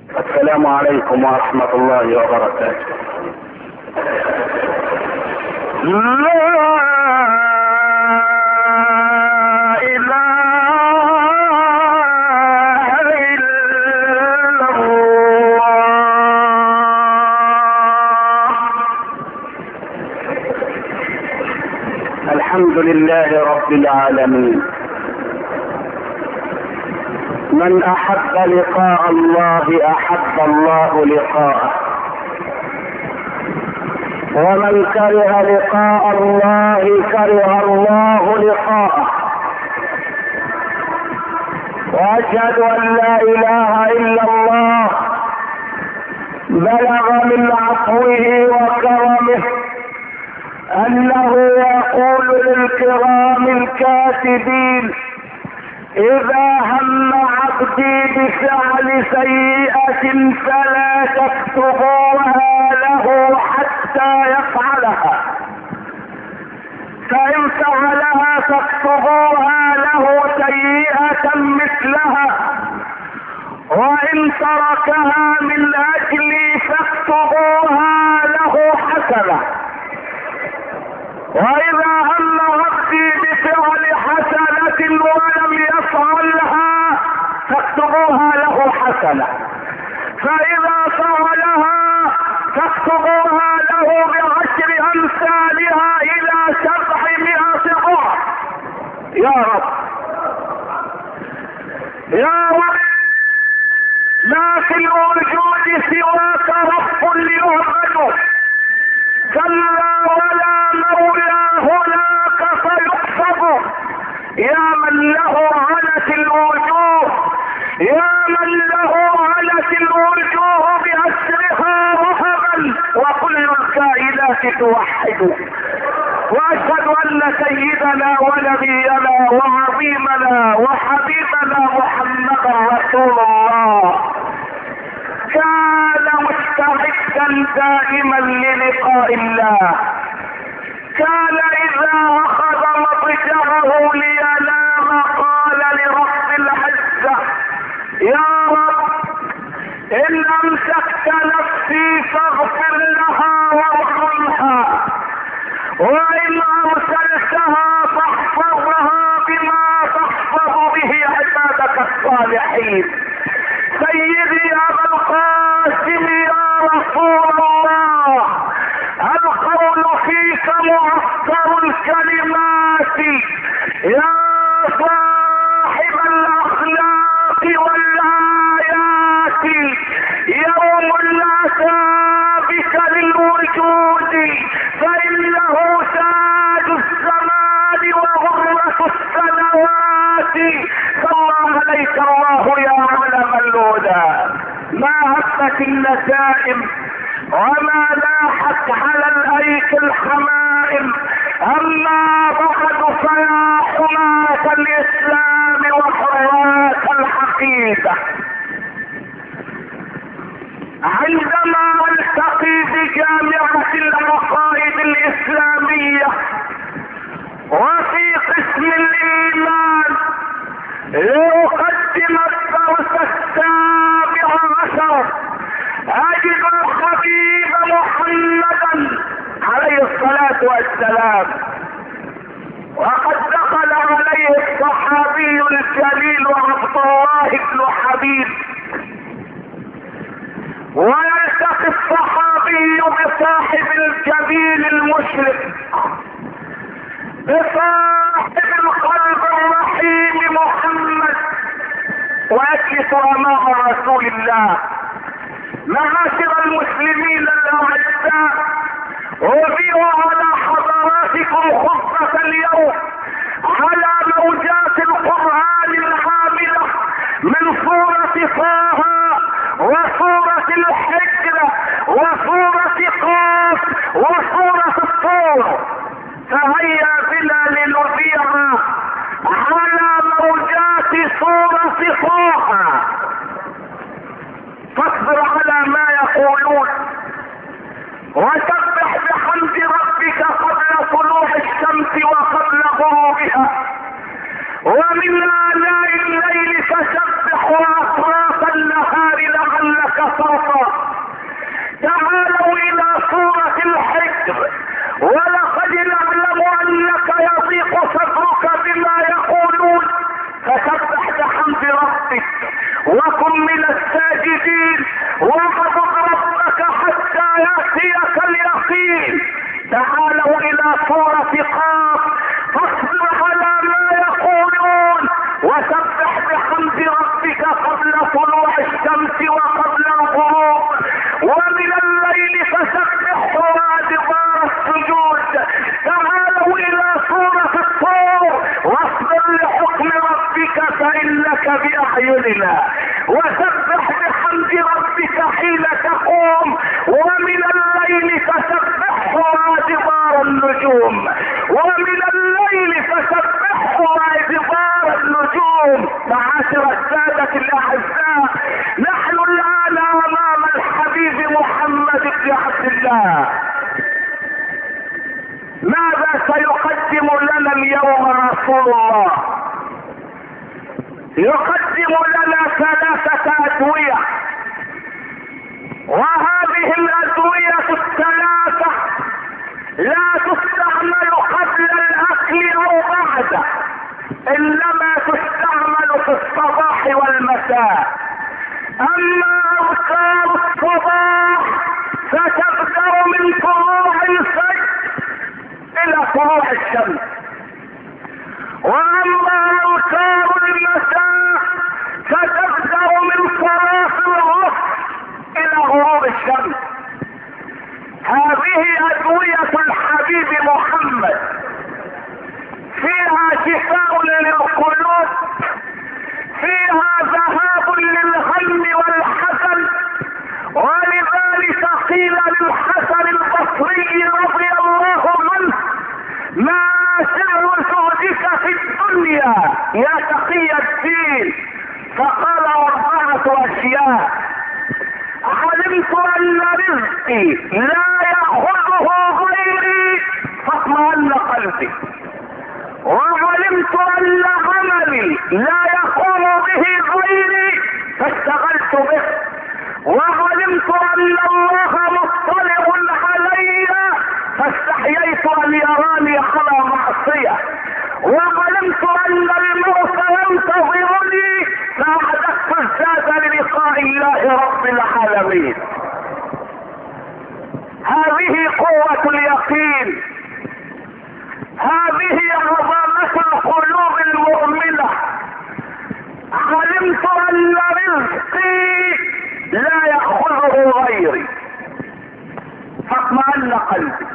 السلام عليكم ورحمة الله وبركاته. لا الحمد لله رب العالمين. من احب لقاء الله احب الله لقاءه، ومن كره لقاء الله كره الله لقاءه. واشهد ان لا اله الا الله بلغ من عفوه وكرمه انه يقول للكرام الكاتبين: اذا هم عبدي بفعل سيئة فلا تكتبوها له حتى يفعلها، فان فعلها فاكتبوها له سيئة مثلها، وان تركها من اجلي فاكتبوها له حسنة. واذا هم عبدي بفعل حسنة ولم يفعلها فاكتبوها له حسنة، فاذا فعلها فاكتبوها له ب10 امثالها الى 700 ضعف. يا رب يا رب، ما في الوجود سواك رب يعبد، كلا ولا مولى هناك فيقصد. يا من له عنت الوجوه، يا من له عنت الوجوه بأسرها رهبا، وكل الكائنات توحد. واشهد ان سيدنا ونبينا وعظيمنا وحبيبنا محمدا رسول الله كان مستعدا دائما للقاء الله. كان اذا اخذ مضجعه لينام قال لرب العزة: يا رب ان امسكت نفسي فاغفر لها وارحمها، وان ارسلتها فاحفظها بما تحفظ به عبادك الصالحين. سيدي ابا القاسم يا رسول الله، القول فيك معطر الكلمات، يا صاحب الاخلاق والايات. يوم الاتى بك للوجود فانه تاج الزمان وغرة السنوات. صلى عليك الله يا علم الهدى. ما هبت النسائم وما لاحت على الايك الحمائم. اما بعد فيا حماة الاسلام وحراس العقيدة، عندما التقي بجامعة العقائد الاسلامية وفي قسم الايمان لأقدم الدرس 17 اجد الحبيب محمدا عليه الصلاة والسلام، وقد دخل عليه الصحابي الجليل عبد الله بن حبيب، ويلتقي الصحابي بصاحب الجبين المشرق، بصاحب القلب الرحيم محمد، ويجلس امام رسول الله. معاشر المسلمين الاعزاء، اذيع على حضراتكم خطبة اليوم على موجات القرآن العاملة من سورة طه وسورة الحجر وسورة قاف وسورة الطور. فهيا بنا لنذيع على موجات سورة طه. فاصبر على ما يقولون وسبح بحمد ربك قبل طلوع الشمس وقبل غروبها، ومن آلاء الليل فسبح وأطراف النهار لعلك صوتا. تعالوا الى سورة الحجر. ولقد نعلم انك يضيق صدرك بما يقولون فسبح بحمد ربك وكن من الساجدين واعبد ربك حتى ياتيك اليقين. تعالوا الى سورة قاف فاصبر على ما يقولون وسبح بحمد ربك قبل طلوع الشمس وقبل الغروب ومن الليل فسبحه وادبار السجود. تعالوا الى سورة الطور واصبر لحكم ربك فانك باعيننا وسبح بحمد ربك حين تقوم ومن الليل فسبحه وادبار النجوم ومن الليل فسبحه وادبار النجوم. معاشر السادة الاعزاء، نحن الان امام الحبيب محمد بن عبد الله. ماذا سيقدم لنا اليوم رسول الله؟ يقدم لنا 3 أدوية، وهذه الأدوية 3 لا تستعمل قبل الأكل أو بعده، إنما تستعمل في الصباح والمساء. أما أذكار الصباح فتبدأ من طلوع الفجر إلى طلوع الشمس، واما اذكار المساء فتبدأ من صلاة العصر الى غروب الشمس. هذه ادوية الحبيب محمد، فيها شفاء للقلوب، فيها ذهاب للهم والحزن. ولذلك قيل للحسن البصري رضي الله عنه: ما سر زهدك في الدنيا يا تقي الدين؟ فقال: 4 أشياء. علمت ان رزقي لا يأخذه غيري فاطمأن قلبي، وعلمت ان عملي لا يقوم به غيري فاشتغلت به، وعلمت ان الله مطلع علي فاستحييت ان يراني على معصية، وعلمت ان الموت ينتظرني فاعددت الزاد للقاء الله رب العالمين. هذه قوة اليقين، هذه عظمة القلوب المؤمنة. علمت ان رزقي لا يأخذه غيري فاطمأن قلبي.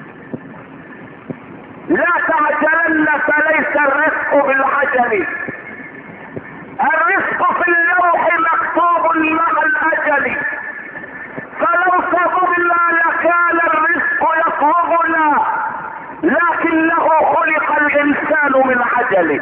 لا تعجلن فليس الرزق بالعجل، الرزق في اللوح مكتوب مع الاجل، فلو صبرنا لكان الرزق يطلبنا، لكنه خلق الانسان من عجل.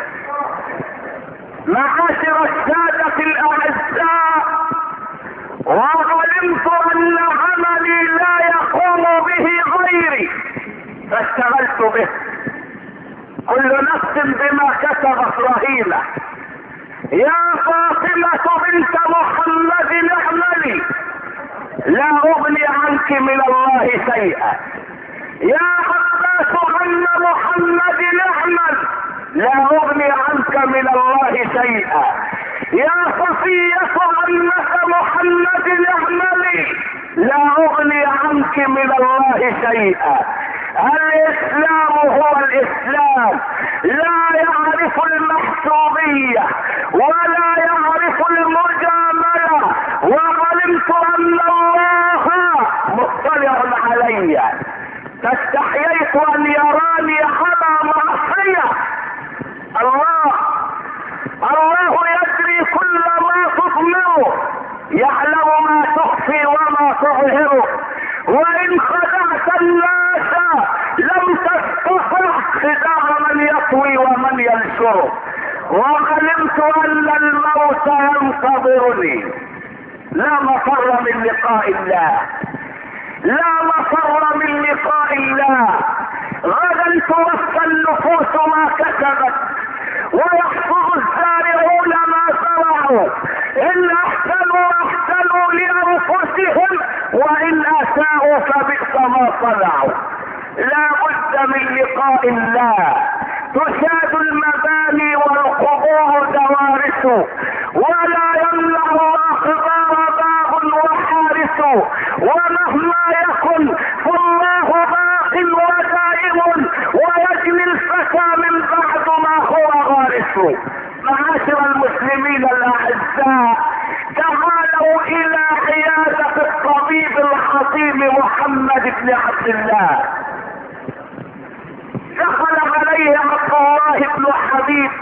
معاشر السادة الاعزاء، وعلمت ان عملي لا يقوم به غيري فاشتغلت به. كل نفس بما كسبت رهينة. يا فاطمة بنت محمد اعملي لا اغني عنك من الله شيئا. يا عباس عم محمد اعمل لا اغني عنك من الله شيئا. يا صفية عمة محمد اعملي لا اغني عنك من الله شيئا. الاسلام هو الاسلام، لا يعرف المحسوبية ولا يعرف المجاملة. وعلمت ان الله مطلع علي فاستحييت ان يراني على معصية. الله يدري كل ما تضمره، يعلم ما تخفي وما تظهره. وان خدعت الناس لم تستطع خداع من يطوي ومن ينشره. وعلمت ان الموت ينتظرني، لا مفر من لقاء الله، لا مفر من لقاء الله. غدا توفى النفوس ما كسبت ويحفظ الزارعون ما زرعوا. ان احسنوا احسنوا لانفسهم وان اساءوا فبئس ما صنعوا. لا بد من لقاء الله، تشاد المباني والقبور دوارس، ولا يمنع الاخبار باب وحارس، ومهما يكن فالله باق ودائم، ويجني الفتى من بعد ما هو غارس. معاشر المسلمين الاعزاء، تعالوا الى عيادة الطبيب العظيم محمد بن عبد الله. دخل عليه عبد الله بن حبيب،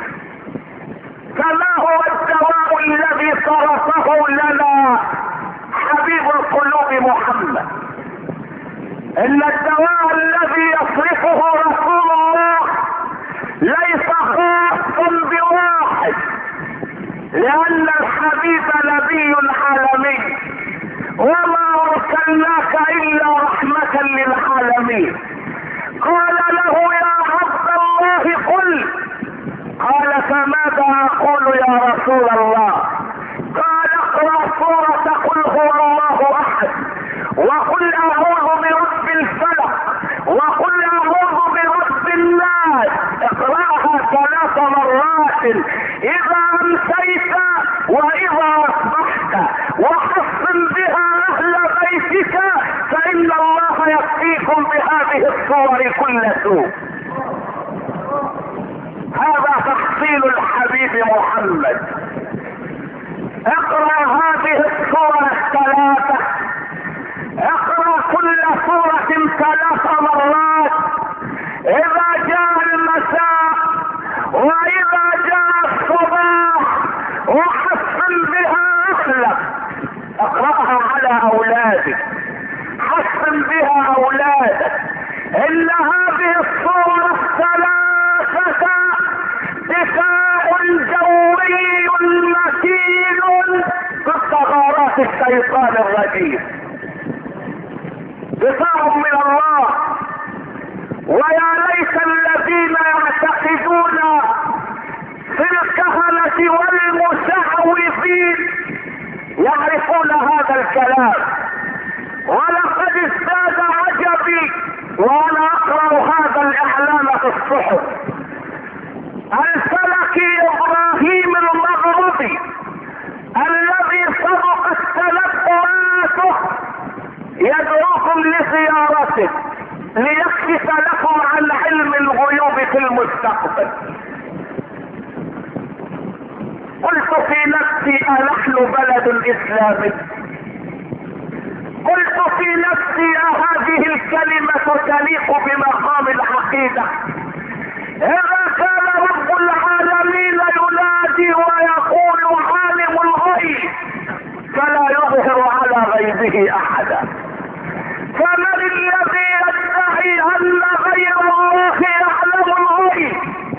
فما هو الدواء الذي صرفه لنا حبيب القلوب محمد؟ ان الدواء الذي يصرفه رسول الله ليس خاصا بواحد، لان الحبيب نبي عالمي، وما ارسلناك الا رحمة للعالمين. قال له يا عبد الله قل. قال فماذا اقول يا رسول الله؟ قال اقرأ سورة قل هو الله احد، وقل اعوذ برب الفلق، وقل اعوذ برب الناس. اقرأها 3 مرات اذا امسيت واذا اصبحت، وحصن بها اهل بيتك، فان الله يكفيكم بهذه الصور كل سوء. هذا تحصيل الحبيب محمد. اقرأ هذه السورة 3، اقرأ كل سورة 3 مرات اذا جاء المساء واذا جاء الصباح، وحصن بها اهلك. اقرأها على اولادك، حصن بها اولادك. ان هذه الصورة 3 دفاع جوي متين ضد غارات الشيطان الرجيم، دفاع من الله. ويا ليت الذين يعتقدون في الكهنة والمشعوذين يعرفون هذا الكلام. ولقد ازداد عجبي وانا اقرأ هذا الاعلان في الصحف. الفلكي ابراهيم المغربي الذي سبقت تنبؤاته يدعوكم لزيارته ليكشف لكم عن علم الغيوب في المستقبل. قلت في نفسي أنحن بلد اسلامي؟ قلت في نفسي هذه الكلمة تليق بمقام العقيدة؟ إذا كان رب العالمين ينادي ويقول عالم الغيب فلا يظهر على غيبه أحدا، فمن الذي يدعي أن غير الله يعلم الغيب؟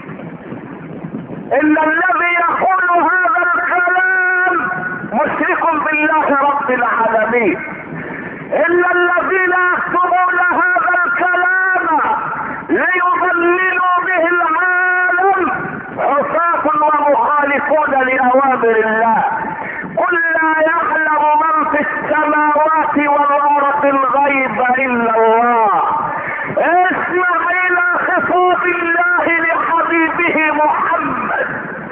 إن الذي يقول هذا الكلام مشرك بالله رب العالمين. إن الذين يكتبون هذا الكلام ليضللوا به العالم عصاة ومخالفون لأوامر الله. قل لا يعلم من في السماوات والأرض الغيب إلا الله. اسمع إلى خطاب الله لحبيبه محمد،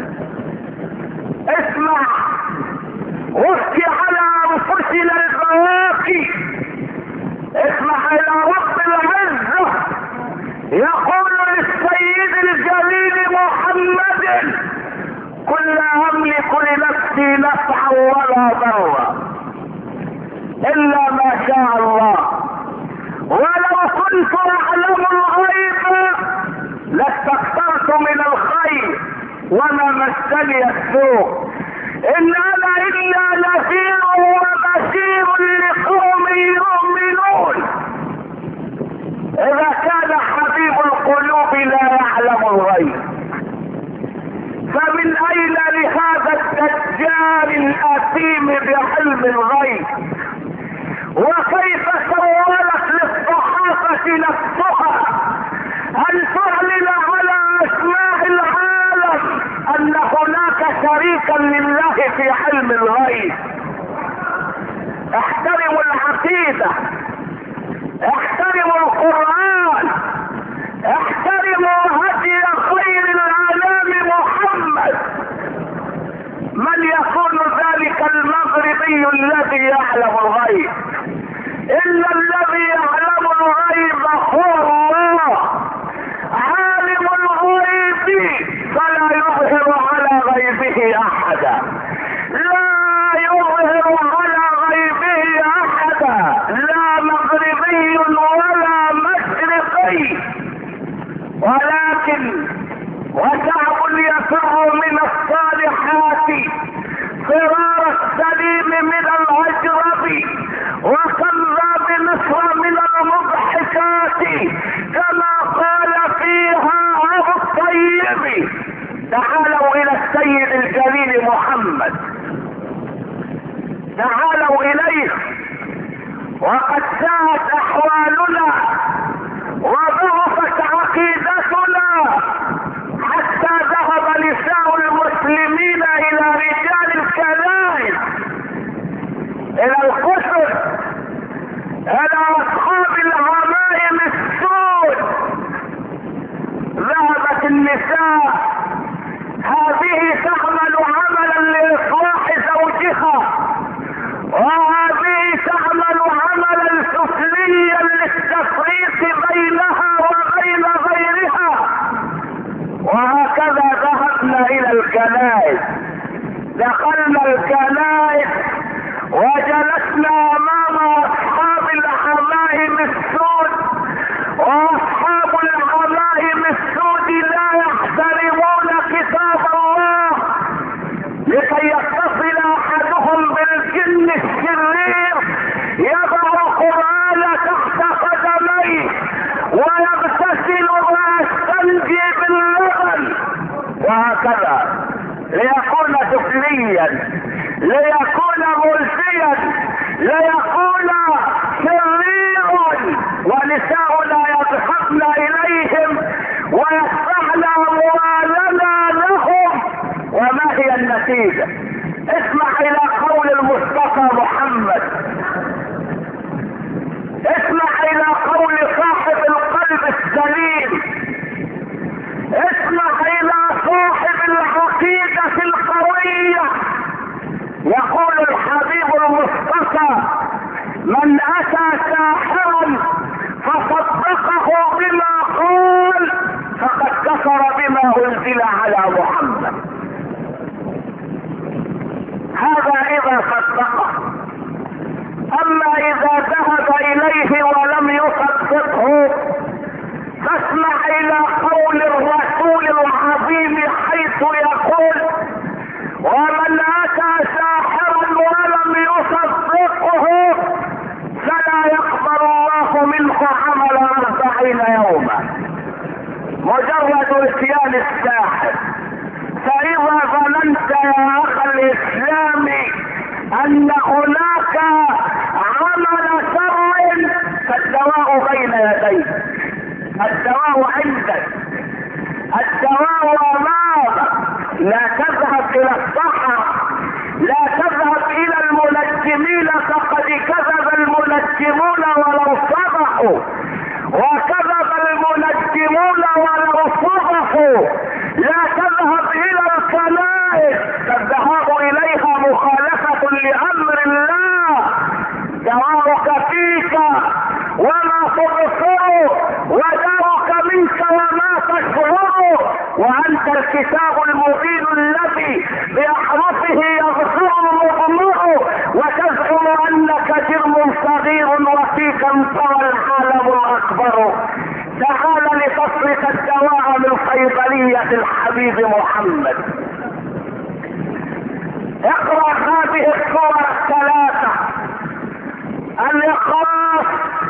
اسمع وابكي على أنفسنا البواكي، اسمع إلى رب العزة يقول للسيد الجليل محمد: قل لا املك لنفسي نفعا ولا ضرا الا ما شاء الله، ولو كنت اعلم الغيب لاستكثرت من الخير وما مسني السوء، ان انا الا نذير وبشير لقوم يؤمنون. اذا كان حبيب القلوب لا يعلم الغيب، فمن اين لهذا الدجال الاثيم بعلم الغيب؟ وكيف سولت للصحافة نفسها ان تعلن على اسماء العالم ان هناك شريكا لله في علم الغيب؟ احترموا العقيدة العقيدة، احترموا القرآن، احترموا هدي خير العالم محمد. من يكون ذلك المغربي الذي يعلم الغيب؟ إلا الذي يعلم الغيب هو الله، عالم الغيب فلا يظهر على غيبه أحدا، لا يظهر على غيبه أحدا، لا مغربي ولا مشرقي، ولكن وشعب يفر من الصالحات فرار السليم من الأجرب، وكذا بمصر من المضحكات، كما قال فيها أبو الطيب. تعالوا إلى السيد الجليل محمد، تعالوا إليه، وقد ساءت أحوالنا وضعفت عقيدتنا حتى ذهب نساء المسلمين إلى رجال الكنائس، إلى الكفر، إلى أصحاب العمائم السود. ذهبت النساء هذه تعمل عملا لإصلاح زوجها، وهذه تعمل عملا سفليا للتفريق بينها وبين غيرها. وهكذا ذهبنا إلى الكنائس، دخلنا الكنائس وجلسنا أمام أصحاب العمائم السود، وأصحاب العمائم السود لا يحترمون كتاب الله، لكي يتصل أحدهم بالجن الشرير يضع القرآن تحت قدميه ويغتسل ويستنجي باللبن، وهكذا ليكون سفليا، ليكون ملفيا، ليكون شريرا. ونساؤنا يضحكن اليهم ويدفعن اموالنا لهم. وما هي النتيجة؟ اسمع الى قول المصطفى محمد، اسمع الى قول صاحب القلب السليم، اسمع الى صاحب العقيدة القوية. يقول الحبيب المصطفى: من اتى ساحرا فصدقه بما قال فقد كفر بما انزل على محمد. هذا اذا صدقه، اما اذا ذهب اليه ولم يصدقه فاسمع الى قول الرسول العظيم حيث يقول: ومن اتى ساحرا ولم يصدقه فلا يقبل الله منه عمل 40 يوما. مجرد اتيان الساحر. فاذا ظننت يا اخ الاسلام ان هناك عمل شر فالدواء بين يديك، الدواء عندك، الدواء امامك. لا تذهب الى الصحراء، لا تذهب الى المنجمين، فقد كذب المنجمون ولو صدقوا، وكذب المنجمون ولو صدقوا. لا تذهب الى الكنائس، فالذهاب اليها مخالفة لامر الله. دواؤك فيك وما تبصر، وداؤك منك وما تشعر، وانت الكتاب المبين الذي باحرفه يبصر المضمر، وتزعم انك جرم صغير وفيك انطوى العالم الاكبر. تعال لتصرف الدواء من صيدلية الحبيب محمد. اقرأ هذه الصور الثلاثة: الإخلاص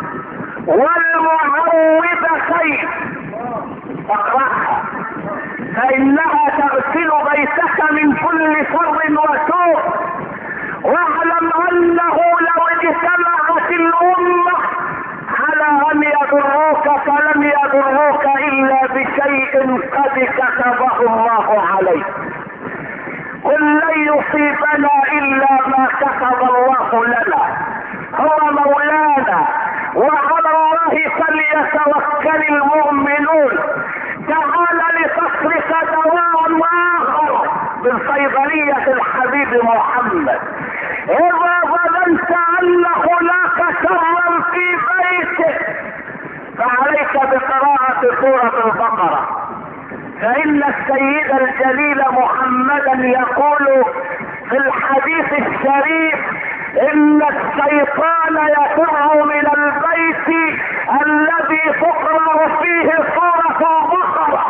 والمعوذتين، اقرأها فإنها تغسل بيتك من كل شر وسوء. واعلم أنه لو اجتمعت الأمة على أن يضروك فلم يضروك إلا بشيء قد كتبه الله عليك. قل لن يصيبنا إلا ما كتب الله الله لنا، هو مولانا، وعلى الله فليتوكل المؤمنون. تعال لتصرف دواء اخر من صيدلية الحبيب محمد. اذا ظننت ان هناك شرا في بيتك فعليك بقراءة سورة البقرة، فإن السيد الجليل محمدا يقول في الحديث الشريف إن الشيطان يفر من البيت الذي تقرأ فيه سورة البقرة.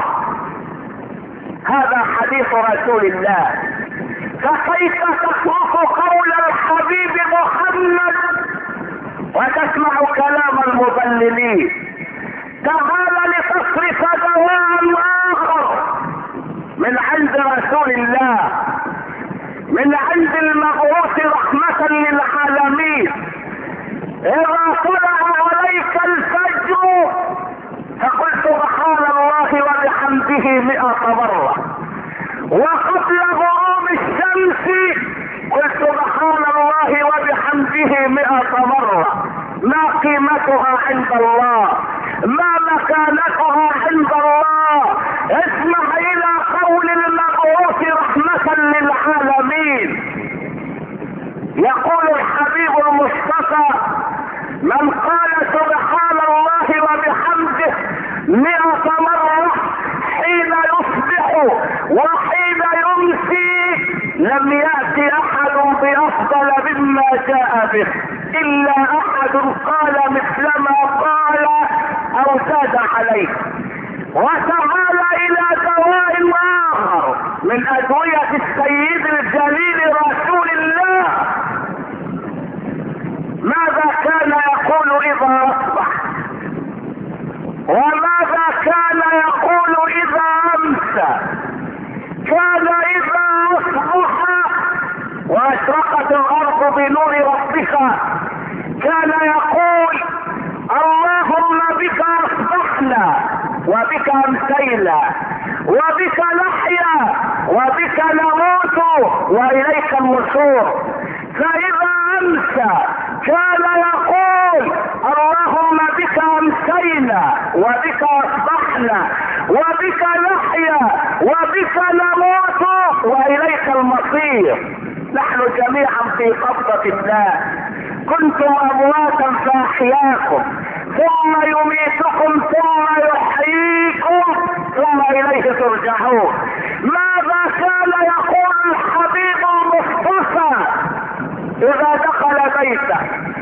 هذا حديث رسول الله، فكيف تترك قول الحبيب محمد وتسمع كلام المضللين؟ تعال لتصرف دواء اخر من عند رسول الله، من عند المبعوث رحمة للعالمين. اذا طلع عليك الفجر فقل سبحان الله وبحمده 100 مرة، وقبل غروب الشمس قل سبحان الله وبحمده 100 مرة. ما قيمتها عند الله؟ ما مكانتها عند الله؟ اسمع الى قول المبعوث رحمة للعالمين. يقول الحبيب المصطفى من قال سبحان الله وبحمده 100 مرة حين يصبح وحين يمسي لم يأتي احد بافضل مما جاء به الا احد قال مثل ما قال او زاد عليه. وتعال الى دواء اخر من ادوية السيد الجليل رسول الله. ماذا كان يقول اذا اصبح؟ وماذا كان يقول اذا امسى؟ كان اذا اصبح واشرقت الارض بنور ربها كان يقول اللهم بك اصبحنا وبك امسينا وبك نحيا وبك نموت واليك النشور. فاذا امسى كان يقول اللهم بك امسينا وبك اصبحنا وبك نحيا وبك نموت واليك المصير. نحن جميعا في قبضة الله. كنتم امواتا فاحياكم ثم يميتكم ثم يحييكم ثم اليه ترجعون. ماذا كان يقول الحبيب المصطفى اذا دخل بيته؟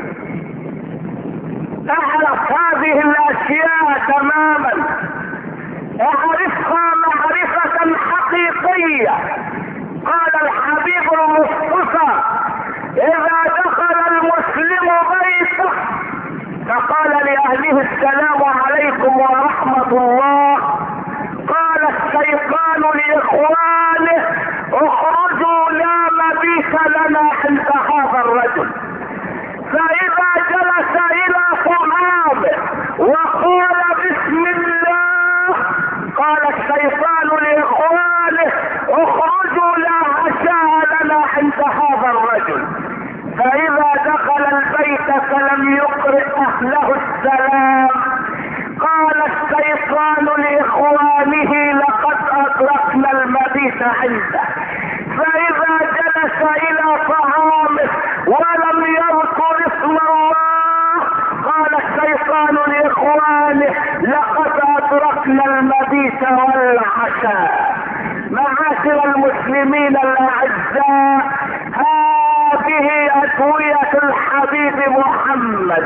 اعرف هذه الاشياء تماما، اعرفها معرفة حقيقية. قال الحبيب المصطفى اذا دخل المسلم بيته فقال لاهله السلام عليكم ورحمة الله، قال الشيطان لاخوانه اخرجوا لا مبيت لنا عند هذا الرجل. فاذا جلس الى طعامه وقال بسم الله قال الشيطان لاخوانه اخرجوا لا عشاء لنا عند هذا الرجل. فاذا دخل البيت فلم يقرئ اهله السلام قال الشيطان لاخوانه لقد ادركنا المبيت عنده. فاذا جلس الى طعامه ولم يذكر اسم الله قال الشيطان لاخوانه لقد ادركنا المبيت والعشاء. معاشر المسلمين الاعزاء، هذه ادوية الحبيب محمد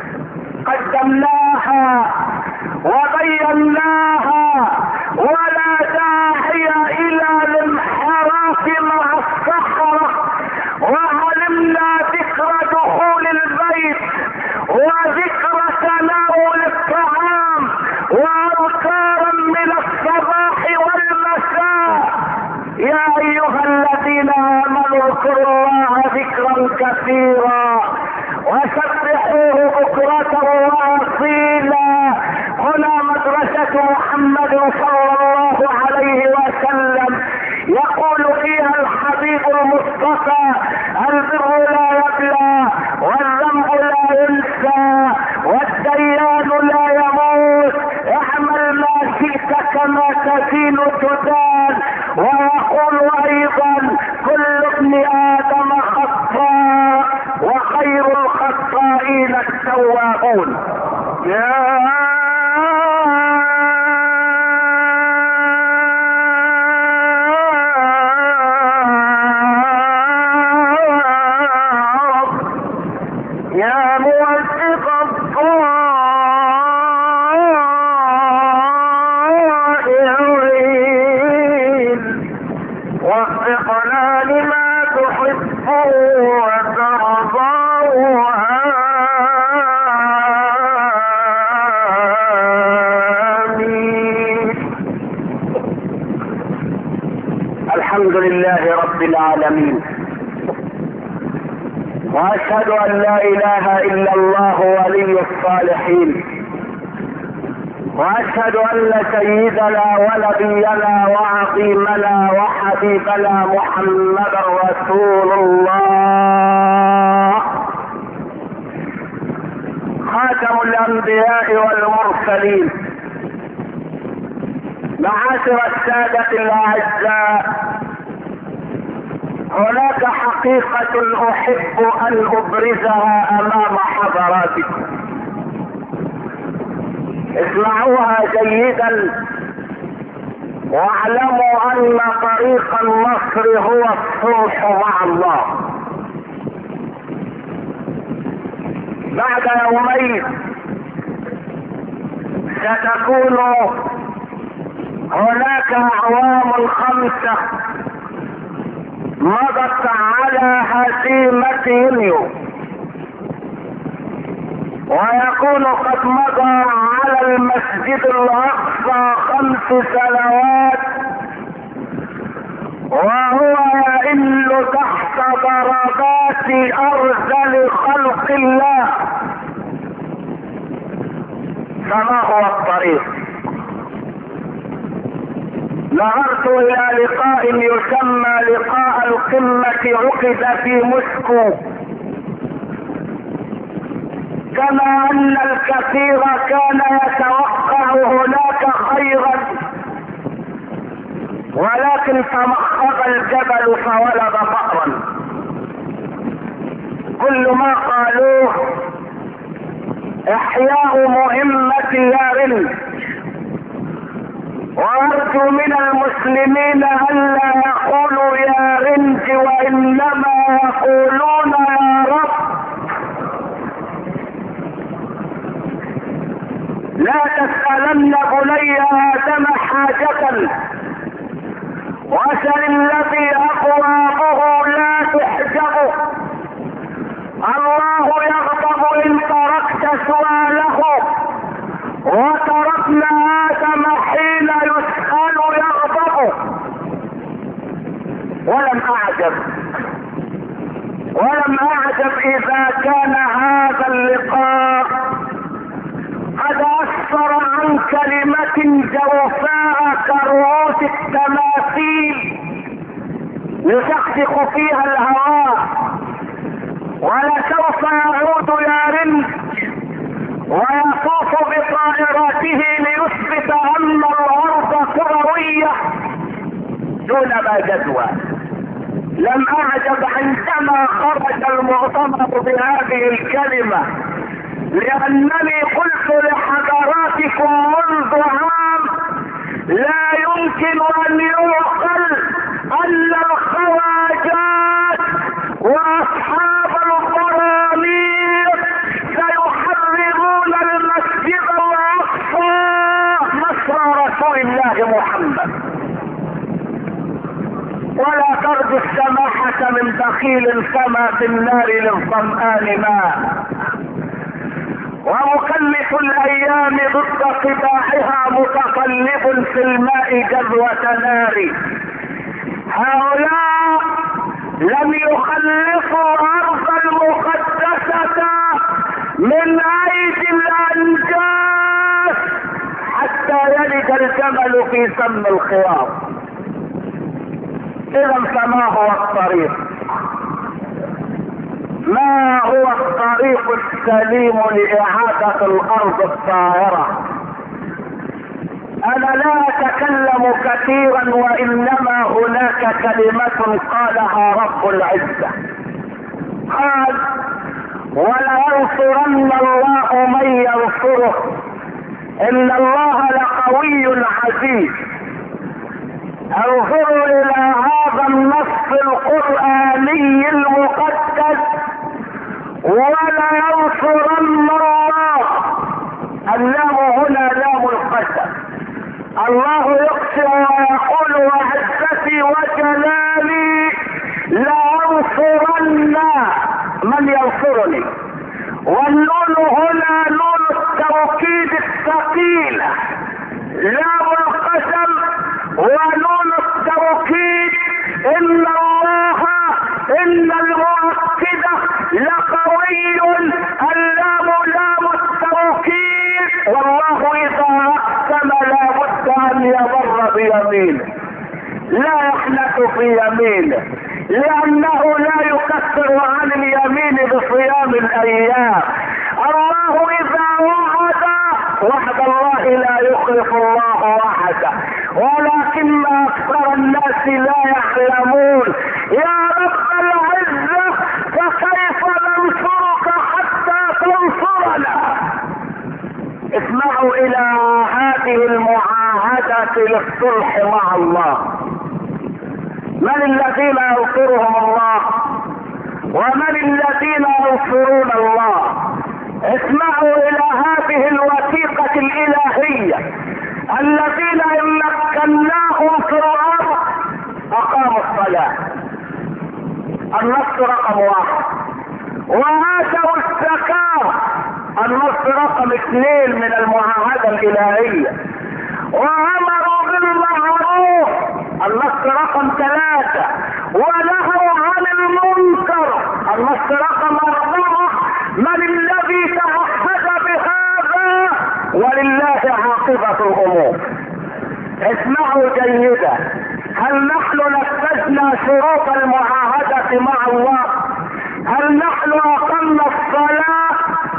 قدمناها وبيناها، ولا داعي الى الانحراف مع السحرة. وعلمنا ذكر دخول البيت وذكر تناول الطعام واذكارا من الصباح والمساء. يا ايها الذين امنوا اذكروا الله ذكرا كثيرا وسبحوه بكرة واصيلا. هنا مدرسة محمد صلى الله عليه وسلم يقول فيها الحبيب المصطفى البر لا يبلى والذنب لا ينسى والديان لا يموت. اعمل ما شئت كما تدين تدان. ويقول ايضا كل ابن ادم خطاء وخير الخطائين التوابون. يا وفقنا لما تحب وترضى. آمين. الحمد لله رب العالمين، واشهد ان لا اله الا الله ولي الصالحين، واشهد ان سيدنا ونبينا وعظيمنا وحبيبنا محمدا رسول الله خاتم الانبياء والمرسلين. معاشر السادة الاعزاء، هناك حقيقة احب ان ابرزها امام حضراتكم، اسمعوها جيدا واعلموا ان طريق النصر هو الصلح مع الله. بعد يومين ستكون هناك اعوام 5 مضت على هزيمة يونيو، ويكون قد مضى على المسجد الاقصى 5 سنوات، وهو يئل تحت ضربات ارذل خلق الله. فما هو الطريق؟ نظرت الى لقاء يسمى لقاء القمة عقد في موسكو، كما ان الكثير كان يتوقع هناك خيرا، ولكن تمخض الجبل فولد فأرا. كل ما قالوه احياء مهمة يارن، وارجو من المسلمين الا يقولوا يا رنج وانما يقولون يا رب. لا تسألن بني آدم حاجة واسأل الذي أبوابه لا تحجب. الله يغضب إن تركت سؤاله، وتركنا آدم حين يسأل يغضب. ولم أعجب إذا كان هذا اللقاء قد أسفر عن كلمة جوفاء كرؤوس التماثيل يشخشخ فيها الهواء. ولسوف يعود يارن ويطوف بطائراته ليثبت أن الأرض كروية دون ما جدوى. لم أعجب عندما خرج المؤتمر بهذه الكلمة، لأنني قلت لحضراتكم منذ عام لا يمكن أن يعقل أن الخواجات وأصحاب القراميط سيحررون المسجد الأقصى نصر رسول الله محمد. ولا ترجو السماحة من بخيل كما في النار للظمآن ماء. ومكلف الايام ضد طباعها متقلب في الماء جذوة نار. هؤلاء لم يخلصوا ارض المقدسة من ايدي الانجاس حتى يلج الجمل في سم الخياط. اذا فما هو الطريق؟ ما هو الطريق السليم لإعادة الأرض الطاهرة؟ أنا لا أتكلم كثيرا، وإنما هناك كلمة قالها رب العزة، قال: ولينصرن الله من ينصره إن الله لقوي عزيز. انظروا إلى هذا النص القرآني المقدس: ولينصرن الله. اللام هنا لام القسم. الله يقسم ويقول: وعزتي وجلالي لأنصرن من ينصرني. والنون هنا نون التوكيد الثقيلة، لام القسم ونون التوكيد. إن الله، إن المؤكدة لقوي، اللام لام التوكيد. والله إذا أقسم لا بد أن يمر بيمينه، لا يحنث في يمينه، لأنه لا يكفر عن اليمين بصيام الأيام. الله إذا وعد الله لا يخلف الله وعده، ولكن أكثر الناس لا يعلمون. يا رب العزة، فكيف ننصرك حتى تنصرنا؟ اسمعوا إلى هذه المعاهدة للصلح مع الله. من الذين ينصرهم الله؟ ومن الذين ينصرون الله؟ اسمعوا الى هذه الوثيقة الالهية: الذين ان مكناهم في الارض اقاموا الصلاة، النص رقم 1. وآتوا الزكاة، النص رقم 2 من المعاهدة الالهية. وامروا بالمعروف، النص رقم 3. ونهوا عن المنكر، النص رقم 4. من الذي تعهد بهذا؟ ولله عاقبة الامور. اسمعوا جيدا: هل نحن نفذنا شروط المعاهدة مع الله؟ هل نحن اقمنا الصلاة؟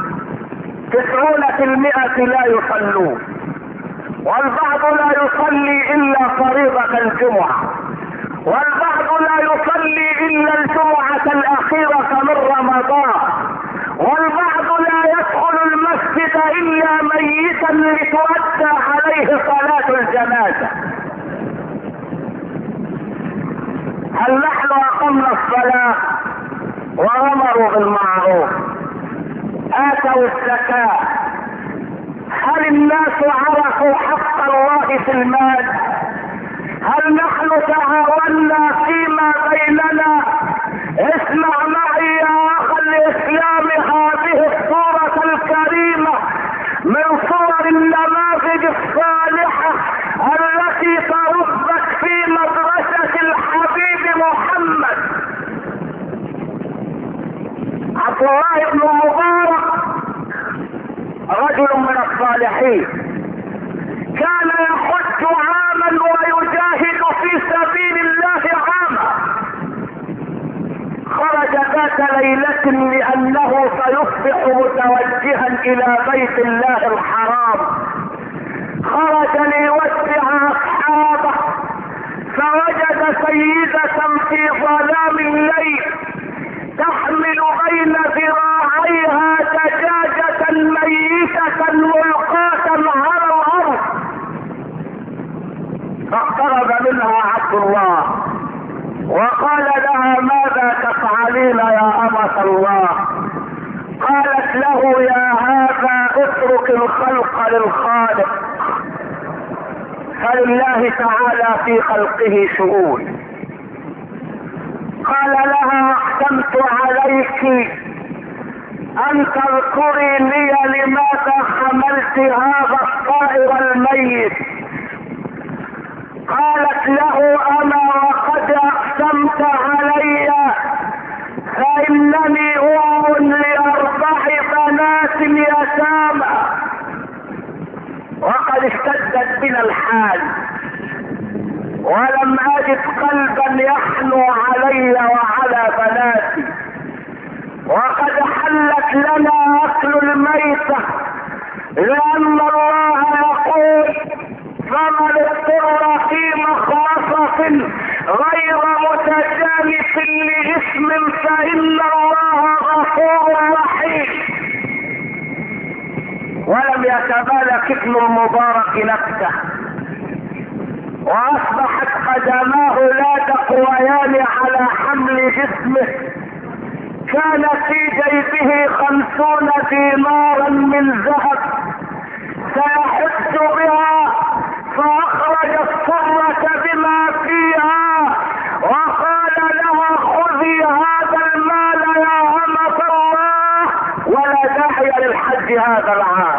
90% لا يصلون، والبعض لا يصلي الا فريضة الجمعة، والبعض لا يصلي الا الجمعة الاخيرة من رمضان، والبعض لا يدخل المسجد الا ميتا لتؤدى عليه صلاة الجنازة. هل نحن اقمنا الصلاة وامروا بالمعروف، اتوا الزكاة؟ هل الناس عرفوا حق الله في المال؟ هل نحن تعاوننا فيما بيننا؟ اسمع معي يا اخ الاسلام هذه الصورة الكريمة من صور النماذج الصالحة التي تربت في مدرسة الحبيب محمد. عبد الله بن مبارك رجل من الصالحين، كان يحج عاما ويجاهد في سبيل الله عاما. خرج ذات ليلة لأنه سيصبح متوجها إلى بيت الله الحرام. خرج ليودع أصحابه، فوجد سيدة في ظلام الليل تحمل بين ذراعيها دجاجة ميتة ملقاة على الأرض. فاقترب منها عبد الله وقال لها: ماذا تفعلين يا أمة الله؟ قالت له: يا هذا اترك الخلق للخالق، فلله تعالى في خلقه شؤون. قال لها: اقسمت عليك ان تذكري لي لماذا حملت هذا الطائر الميت. قالت له: اما وقد اقسمت علي، فانني ام لاربع بنات يتامى، وقد اشتدت بنا الحال، ولم اجد قلبا يحنو علي وعلى بناتي، وقد حلت لنا اكل الميتة، لان الله يقول فمن اضطر في مخمصة غير متجانف لإثم فإن الله غفور رحيم. ولم يتمالك ابن المبارك نفسه، واصبحت قدماه لا تقويان على حمل جسمه. كان في جيبه 50 دينارا من ذهب سيحج بها، فاخرج الصرة بما فيها وقال لها خذي هذا المال يا أمة الله، ولا داعي للحج هذا العام.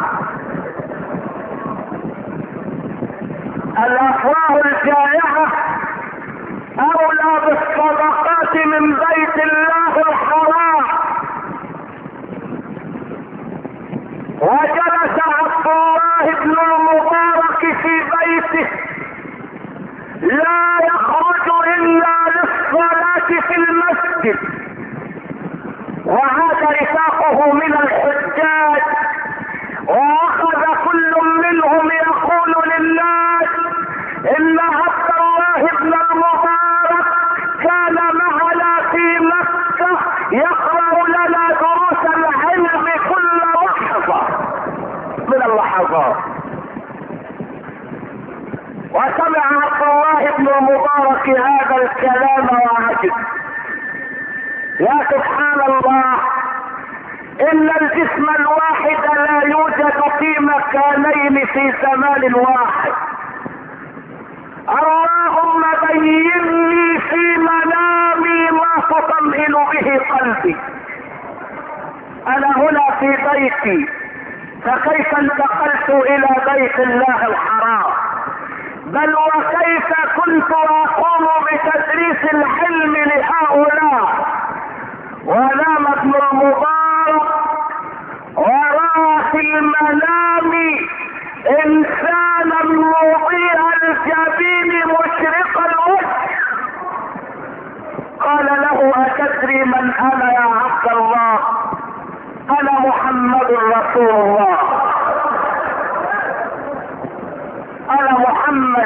الافواه الجائعة اولى بالصدقات من بيت الله الحرام. وجلس عبد الله بن المبارك في بيته لا يخرج الا للصلاة في المسجد، وعاد رفاقه من الحجاج، واخذ كل منهم يقول للناس ان عبد الله بن المبارك كان معنا في مكة يقرأ لنا دروس العلم كل لحظة من اللحظات. وسمع عبد الله بن المبارك هذا الكلام وعجب. يا سبحان الله، ان الجسم الواحد لا يوجد في مكانين في زمان واحد. اللهم بين لي في منامي ما تطمئن به قلبي. انا هنا في بيتي، فكيف انتقلت الى بيت الله الحرام؟ بل وكيف كنت اقوم بتدريس العلم لهؤلاء؟ ونام ابن المبارك ورأى في المنام انسانا مضيء الجبين مشرق الوجه. قال له اتدري من انا يا عبد الله؟ انا محمد رسول الله، انا محمد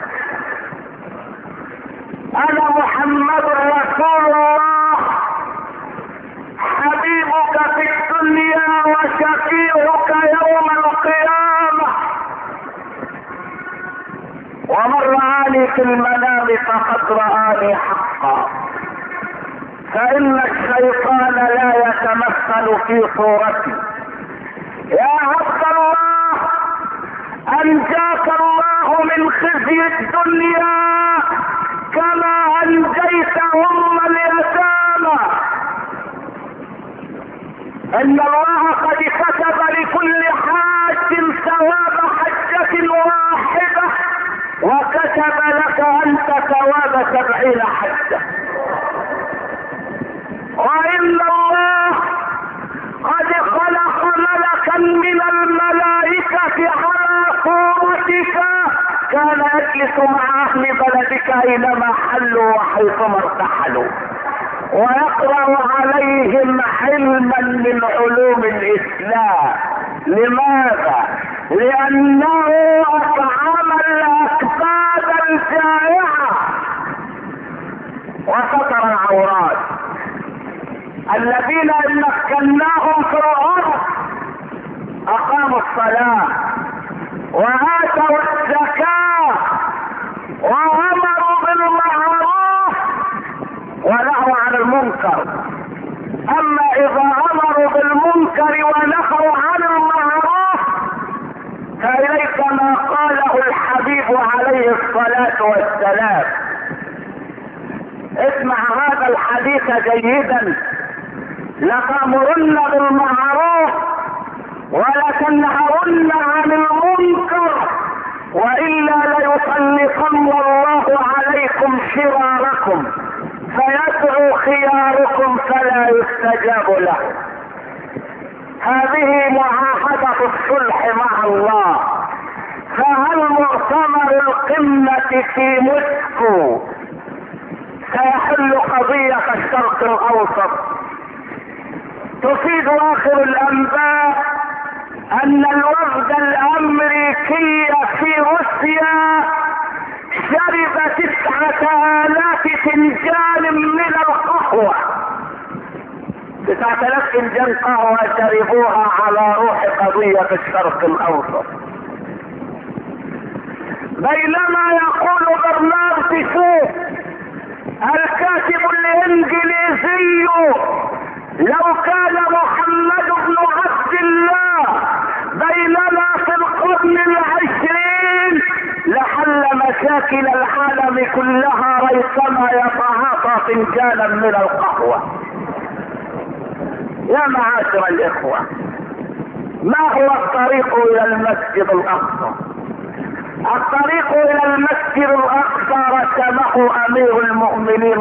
رسول الله، حبيبك في الدنيا وشفيعك يوم القيامة. ومن رآني في المنام فقد رآني حقا، فإن الشيطان لا يتمثل في صورتي. يا عبد الله، أنجاك الله من خزي الدنيا كما أنجيت اليتامى. ان الله قد كتب لكل حاج ثواب حجة واحدة، وكتب لك انت ثواب 70 حجة. وان الله قد خلق ملكا من الملائكة على صورتك كان يجلس مع اهل بلدك اينما حلوا وحيثما ارتحلوا، ويقرأ عليهم علما من علوم الاسلام. لماذا؟ لانه اطعم الاكباد الجائعة وستر العورات. الذين ان مكناهم في الارض اقاموا الصلاة واتوا الزكاة وامروا بالمعروف ونهوا عن المنكر. اما اذا امروا بالمنكر ونهوا عن المعروف فاليك ما قاله الحبيب عليه الصلاة والسلام. اسمع هذا الحديث جيدا: لتأمرن بالمعروف ولتنهون عن المنكر والا ليسلطن الله عليكم شراركم فيدعو خياركم فلا يستجاب له. هذه معاهدة الصلح مع الله. فهل مؤتمر القمة في موسكو سيحل قضية الشرق الاوسط؟ تفيد اخر الانباء ان الوفد الامريكي في روسيا شرب 9,000 فنجان من القهوة. 9,000 فنجان قهوة شربوها على روح قضية الشرق الاوسط. بينما يقول برنارد شو الكاتب الانجليزي لو كان محمد بن عبد الله بيننا في القرن 20 لحل مشاكل العالم كلها ريثما يتعاطى فنجانا من القهوة. يا معاشر الاخوة، ما هو الطريق الى المسجد الاقصى؟ الطريق الى المسجد الاقصى رسمه امير المؤمنين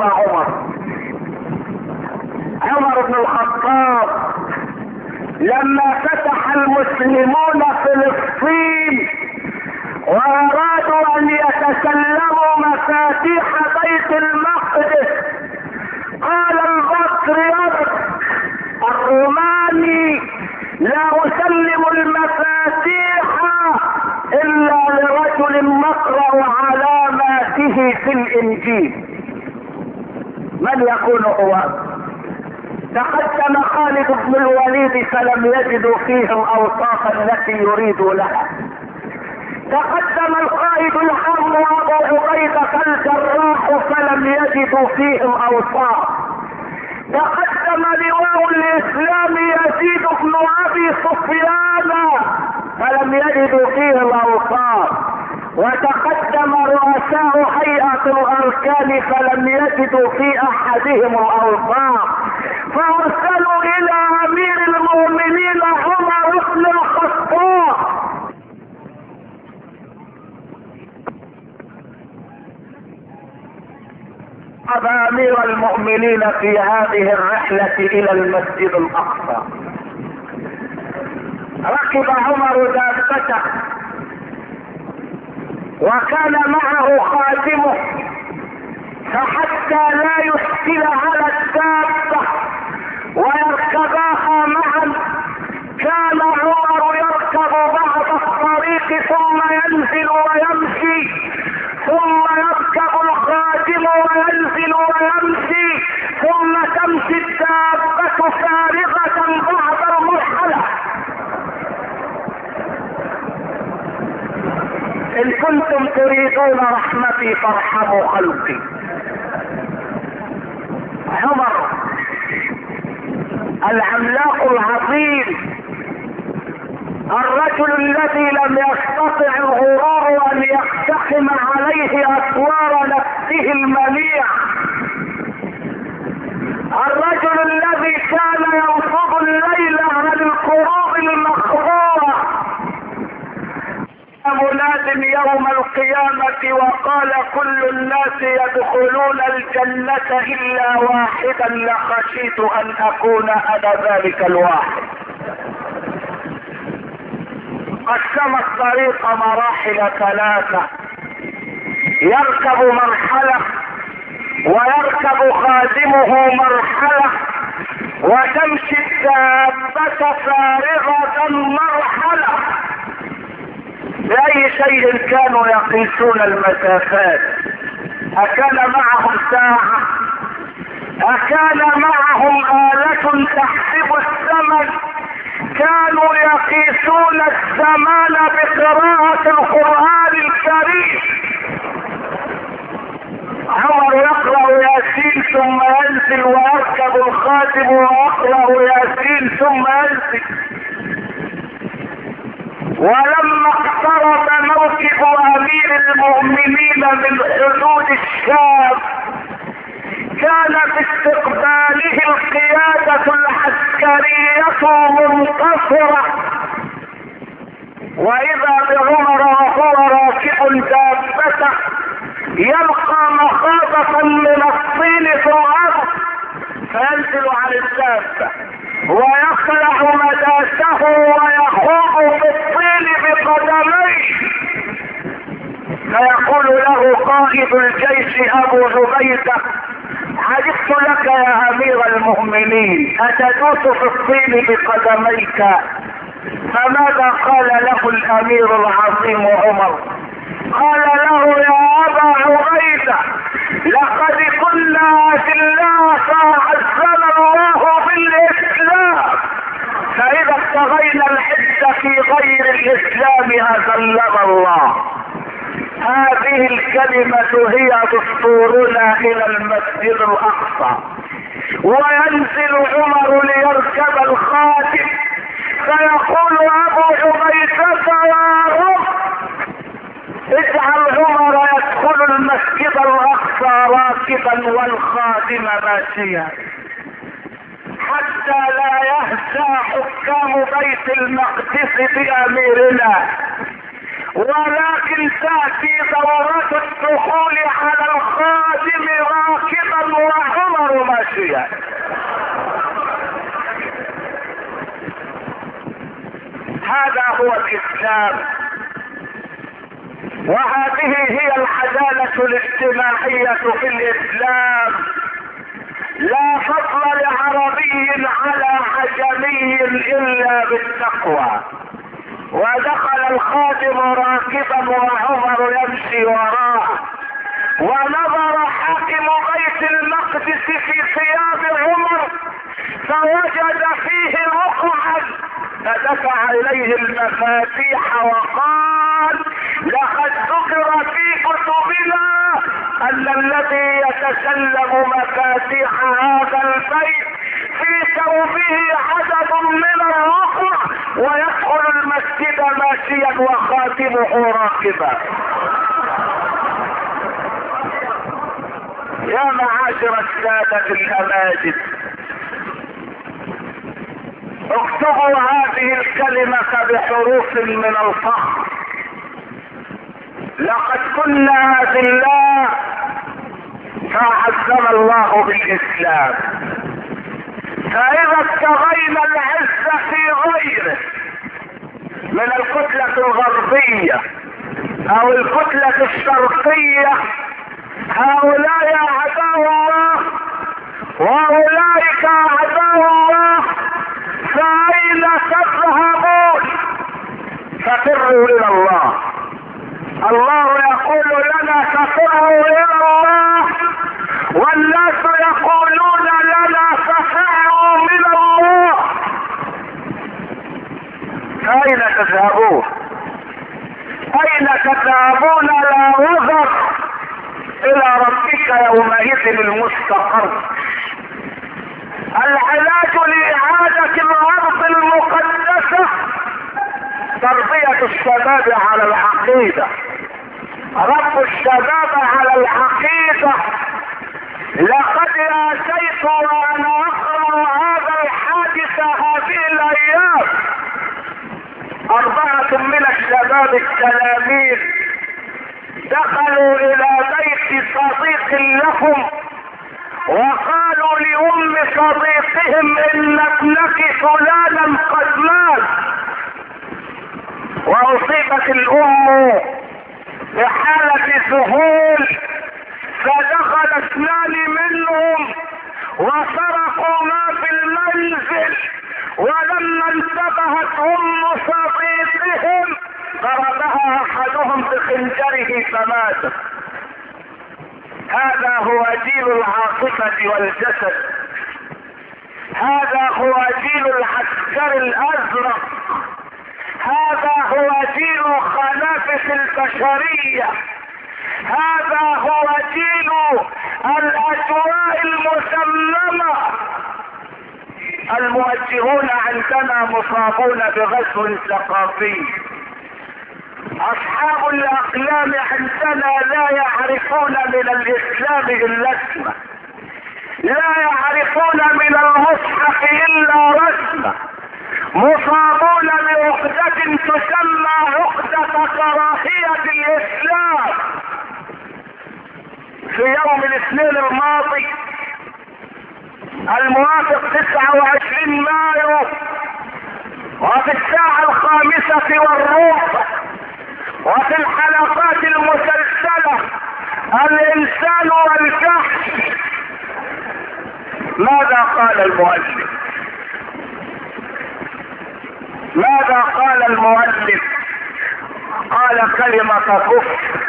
عمر بن الخطاب لما فتح المسلمون فلسطين وارادوا ان يتسلموا مفاتيح بيت المقدس. قال البطريرك الروماني لا اسلم المفاتيح الا لرجل نقرأ علاماته في الانجيل. من يكون هو؟ تقدم خالد بن الوليد فلم يجدوا فيه الاوصاف التي يريدوا لها. تقدم القائد العام ابو عبيدة الجراح فلم يجدوا فيه الاوصاف. تقدم لواء الاسلام يزيد بن ابي سفيان فلم يجدوا فيه الاوصاف. وتقدم رؤساء هيئة الاركان فلم يجدوا في احدهم الاوصاف، فارسلوا الى امير المؤمنين عمر بن الخطاب. أبى امير المؤمنين في هذه الرحلة الى المسجد الاقصى. ركب عمر دابته وكان معه خادمه، فحتى لا يشكل على الدابة ويركباها معا كان عمر يركب بعض الطريق ثم ينزل ويمشي، ثم يركب الخادم وينزل ويمشي، ثم تمشي الدابة فارغة بعد المرحلة. ان كنتم تريدون رحمتي فارحموا خلقي. عمر العملاق العظيم، الرجل الذي لم يستطع الغرور ان يقتحم عليه اسوار نفسه المليع، الرجل الذي كان ينفض الليل عن الكروب المخضوره، مناد يوم القيامة وقال كل الناس يدخلون الجنة الا واحدا لخشيت ان اكون انا ذلك الواحد. قسم الطريق مراحل 3، يركب مرحلة ويركب خادمه مرحلة وتمشي الدابة فارغة مرحلة. بأي شيء كانوا يقيسون المسافات؟ أكان معهم ساعة؟ أكان معهم آلة تحسب الزمن؟ كانوا يقيسون الزمان بقراءة القرآن الكريم. عمر يقرأ ياسين ثم ينزل ويركب الخادم ويقرأ ياسين ثم ينزل. ولما اقترب موكب امير المؤمنين من حدود الشام كان باستقباله القيادة العسكرية منتصرة، واذا بعمر وهو راكب دابته يلقى مخاضة من الطين في الارض فينزل عن الدابة ويخلع مداسه ويخوض في الطين بقدميه، فيقول له قائد الجيش ابو عبيدة عجبت لك يا امير المؤمنين، اتدوس في الطين بقدميك؟ فماذا قال له الامير العظيم عمر؟ قال له يا ابا عبيدة لقد كنا في الله فاعزنا الله بالاسلام، فاذا ابتغينا العزة في غير الاسلام اذلنا الله. هذه الكلمة هي دستورنا الى المسجد الاقصى. وينزل عمر ليركب الخاتم فيقول ابو عبيدة يا رب اجعل عمر يدخل المسجد الاقصى راكبا والخادم ماشيا حتى لا يهزأ حكام بيت المقدس باميرنا، ولكن تأتي دورة الدخول على الخادم راكبا وعمر ماشيا. هذا هو الاسلام، وهذه هي العدالة الاجتماعية في الاسلام. لا فضل لعربي على عجمي الا بالتقوى. ودخل الخادم راكبا وعمر يمشي وراءه، ونظر حاكم بيت المقدس في ثياب عمر فوجد فيه مقعد، فدفع اليه المفاتيح وقال لقد ذكر في كتبنا ان الذي يتسلم مفاتيح هذا البيت في ثوبه عدد من الرقع ويدخل المسجد ماشيا وخاتمه راكبا. يا معاشر السادة الأماجد، اكتبوا هذه الكلمة بحروف من الفخر. لقد كنا بالله فعزنا الله بالإسلام، فإذا ابتغينا العزة في غيره من الكتلة الغربية أو الكتلة الشرقية، هؤلاء أعداء الله وأولئك أعداء الله، فأين تذهبون؟ ففروا إلى الله. الله يقول لنا ففروا إلى الله، والناس يقولون لنا ففروا من الله. أين تذهبون؟ أين تذهبون؟ لا وزر إلى ربك يومئذ المستقر. العلاج لإعادة الأرض المقدسة تربية الشباب على العقيدة، رب الشباب على العقيدة. لقد آتيت وأنا أقرأ هذا الحادث هذه الأيام 4 من الشباب التلاميذ دخلوا إلى بيت صديق لهم وقالوا لأم صديقهم إن ابنك فلانا قد مات، وأصيبت الأم بحالة ذهول، فدخل 2 منهم وسرقوا ما في المنزل، ولما انتبهت أم صديقهم ضربها أحدهم بخنجره فماتت. هذا هو جيل العاطفة والجسد، هذا هو جيل العسكر الأزرق، هذا هو جيل خنافس البشرية، هذا هو جيل الأجواء المسممة. الموجهون عندنا مصابون بغزو ثقافي، اصحاب الاقلام عندنا لا يعرفون من الاسلام الا اسمه، لا يعرفون من المصحف الا رسمه، مصابون بعقدة تسمى عقدة كراهية الاسلام. في يوم الاثنين الماضي الموافق 29 مايو وفي الساعة 5 والربع وفي الحلقات المسلسلة الانسان والكهف ماذا قال المؤلف؟ ماذا قال المؤلف؟ قال كلمة كفر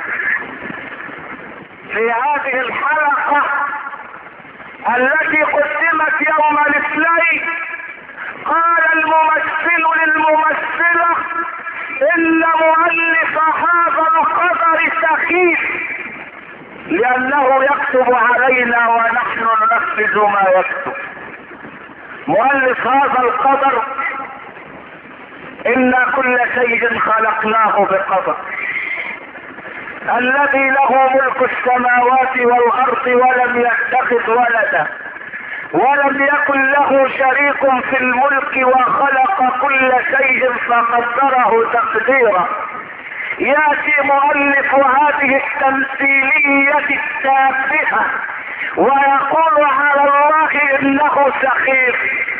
في هذه الحلقة التي قدمت يوم الاثنين. قال الممثل للممثلة ان مؤلف هذا القدر سخيف لانه يكتب علينا ونحن ننفذ ما يكتب. مؤلف هذا القدر إنا كل شيء خلقناه بقدر، الذي له ملك السماوات والأرض ولم يتخذ ولدا ولم يكن له شريك في الملك وخلق كل شيء فقدره تقديرا. يأتي مؤلف هذه التمثيلية التافهة ويقول على الله إنه سخيف.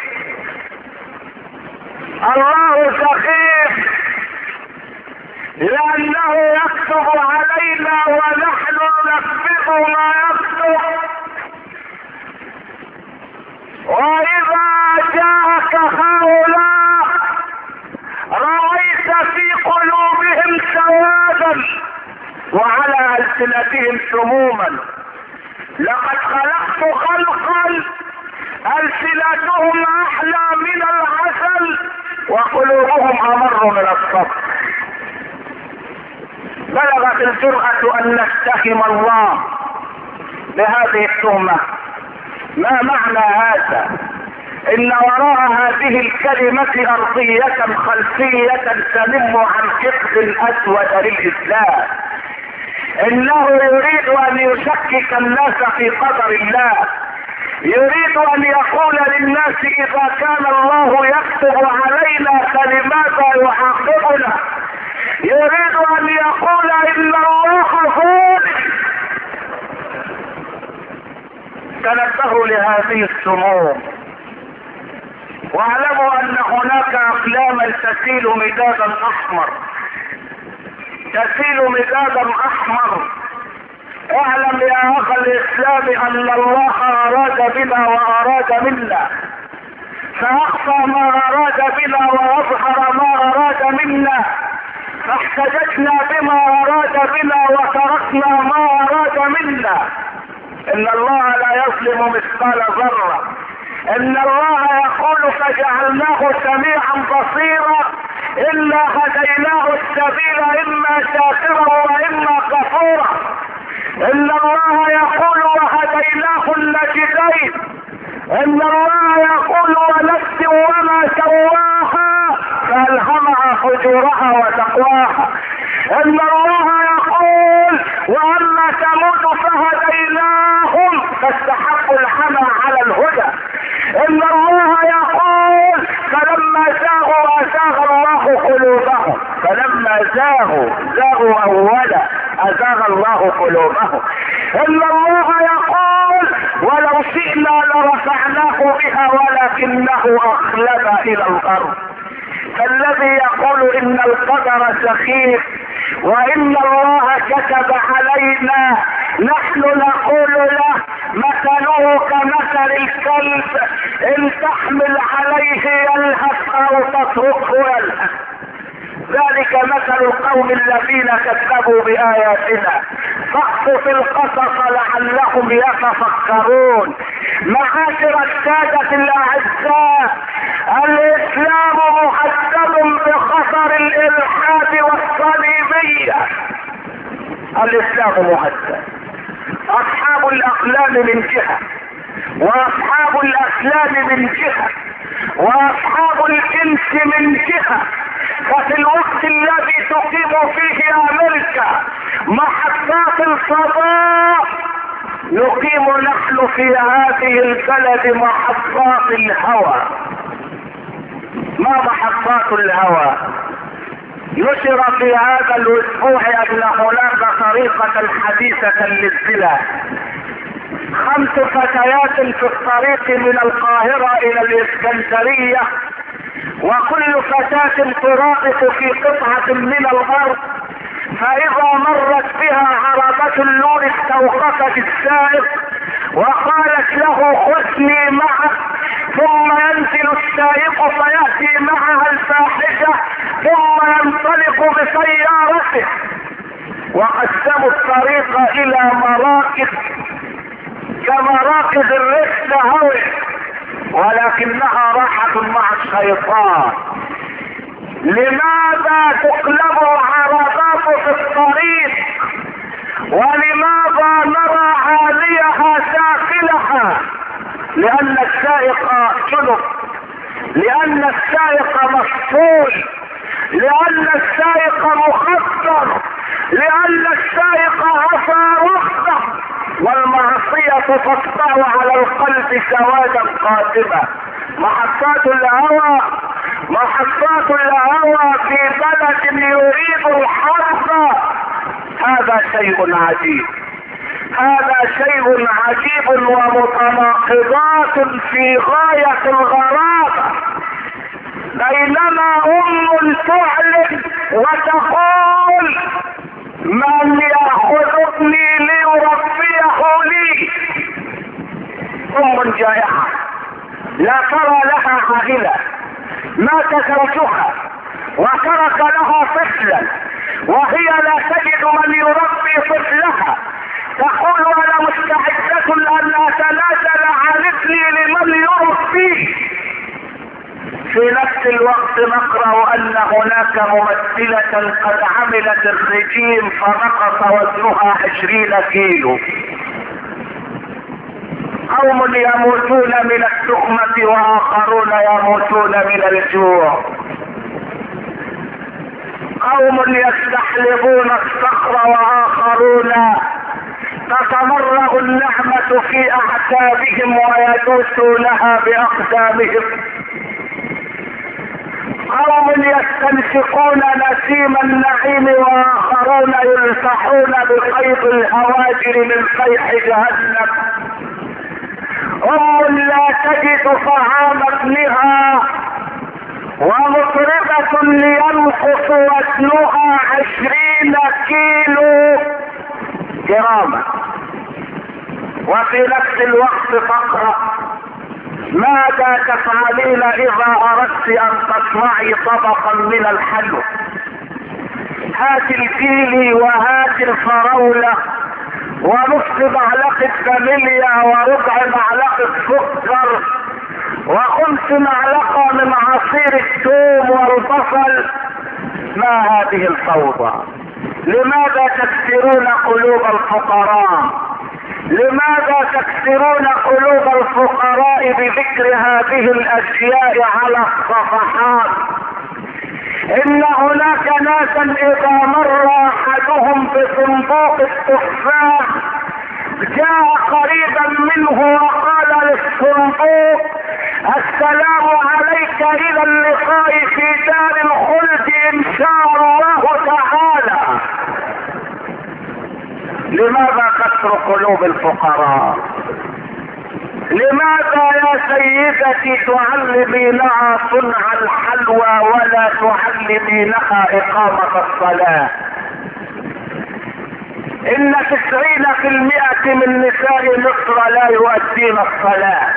الله سخيف لأنه يكتب علينا ونحن ننفذ ما يكتب. وإذا جاءك هؤلاء رأيت في قلوبهم سوادا وعلى ألسنتهم سموما. لقد خلقت خلقا ألسنتهم أحلى من العسل وقلوبهم أمر من الصبر. بلغت الجرأة أن نتهم الله بهذه التهمة. ما معنى هذا؟ إن وراء هذه الكلمة أرضية خلفية تنم عن حقد أسود للإسلام. إنه يريد أن يشكك الناس في قدر الله، يريد أن يقول للناس إذا كان الله يكتب علينا فلماذا يعاقبنا؟ يريد أن يقول إن الله ظالم. تنبهوا لهذه السموم واعلموا أن هناك أقلاما تسيل مدادا أحمر، تسيل مدادا أحمر. اعلم يا اخ الاسلام ان الله اراد بنا واراد منا، فاخفى ما اراد بنا واظهر ما اراد منا، فاحتججنا بما اراد بنا وتركنا ما اراد منا. ان الله لا يظلم مثقال ذرة. ان الله يقول فجعلناه سميعا بصيرا انا هديناه السبيل اما شاكرا واما كفورا. ان الله يقول وهديناه النجدين. ان الله يقول ونفس وما سواها فالهمها فجورها وتقواها. ان الله يقول واما ثمود فهديناهم فاستحقوا العمى على الهدى. ان الله يقول فلما زاغوا ازاغ الله قلوبهم. فلما زاغوا اولا ازاغ الله قلوبهم. ان الله يقول ولو شئنا لرفعناه بها ولكنه اخلد الى الارض. فالذي يقول ان القدر سخيف وان الله كتب علينا نحن نقول له مثله كمثل الكلب ان تحمل عليه يلهث او تتركه يلهث. ذلك مثل القوم الذين كذبوا بآياتنا فاقصص القصص لعلهم يتفكرون. معاشر السادة الأعزاء، الإسلام مهدد بخطر الإلحاد والصليبية. الإسلام مهدد. أصحاب الأقلام من جهة وأصحاب الأسلام من جهة وأصحاب الجنس من جهة. ففي الوقت الذي تقيم فيه امريكا محطات الفضاء نقيم نحن في هذه البلد محطات الهوى. ما محطات الهوى؟ نشر في هذا الاسبوع ان هناك طريقة حديثة للزنا. 5 فتيات في الطريق من القاهرة الى الاسكندرية، وكل فتاة ترابط في قطعة من الارض، فاذا مرت بها عربة اللون استوقفت السائق وقالت له خذني معك، ثم ينزل السائق فيأتي معها الفاحشة ثم ينطلق بسيارته، وقسموا الطريق الى مراكز كمراكز الرشد هوي، ولكنها راحت مع الشيطان. لماذا تقلب العربات في الطريق؟ ولماذا نرى عاليها سافلها؟ لان السائق جنب، لان السائق مفصول، لان السائق مخدر، لان السائق عصى رخصة، والمعصية تقطع على القلب سوادا قاتبا. محطات الهوى، محطات الهوى في بلد يريد الحرب، هذا شيء عجيب، هذا شيء عجيب ومتناقضات في غاية الغرابة. بينما تعلن وتقول من يأخذني ليربيه لي. جائعة لا ترى لها عائلة، مات زوجها وترك لها طفلا، وهي لا تجد من يربي طفلها، تقول انا مستعدة لان اتنازل عن ابني لمن يربيه. في نفس الوقت نقرأ ان هناك ممثلة قد عملت الرجيم فنقص وزنها 20 كيلو. قوم يموتون من التهمة واخرون يموتون من الجوع. قوم يستحلبون الصخر واخرون تتمرغ النعمة في اعتابهم ويدوسونها باقدامهم. قوم يستنشقون نسيم النعيم واخرون يلفحون بقيض الهواجر من قيح جهنم. لا تجد طعام ابنها ومطربة لينقص وزنها 20 كيلو جراما. وفي نفس الوقت تقرأ ماذا تفعلين اذا اردت ان تصنعي طبقا من الحلوى؟ هات الفيل وهات الفراولة ونصف معلقة فانيليا وربع معلقة سكر وخمس معلقة من عصير الثوم والبصل. ما هذه الفوضى؟ لماذا تكسرون قلوب الفقراء؟ لماذا تكسرون قلوب الفقراء بذكر هذه الاشياء على الصفحات؟ ان هناك ناسا اذا مر احدهم بصندوق التفاح جاء قريبا منه وقال للصندوق السلام عليك الى اللقاء في دار الخلد ان شاء الله تعالى. لماذا كسر قلوب الفقراء؟ لماذا يا سيدتي تعلمينها صنع الحلوى ولا تعلمينها اقامة الصلاة؟ ان 90% من نساء مصر لا يؤدين الصلاة.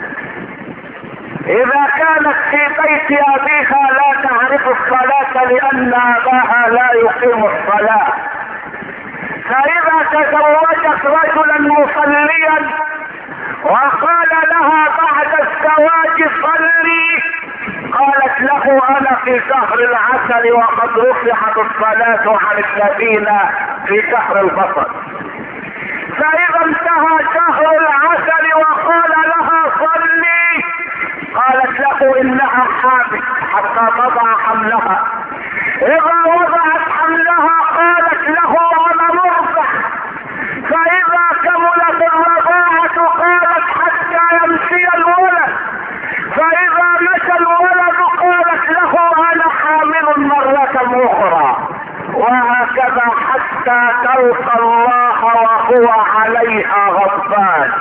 اذا كانت في بيت ابيها لا تعرف الصلاة لان اباها لا يقيم الصلاة، فاذا تزوجت رجلا مصليا وقال لها بعد الزواج صلي، قالت له انا في شهر العسل وقد رفعت الصلاة عن الذين في شهر البصر. فاذا انتهى شهر العسل وقال لها صلي، قالت له انها حامل حتى تضع حملها. اذا وضعت حملها قالت له انا مرضع. فاذا كملت الرضاعة قالت حتى يمشي الولد. فاذا مشى الولد قالت له انا حامل مرة اخرى، وهكذا حتى تلقى الله وهو عليها غضبان.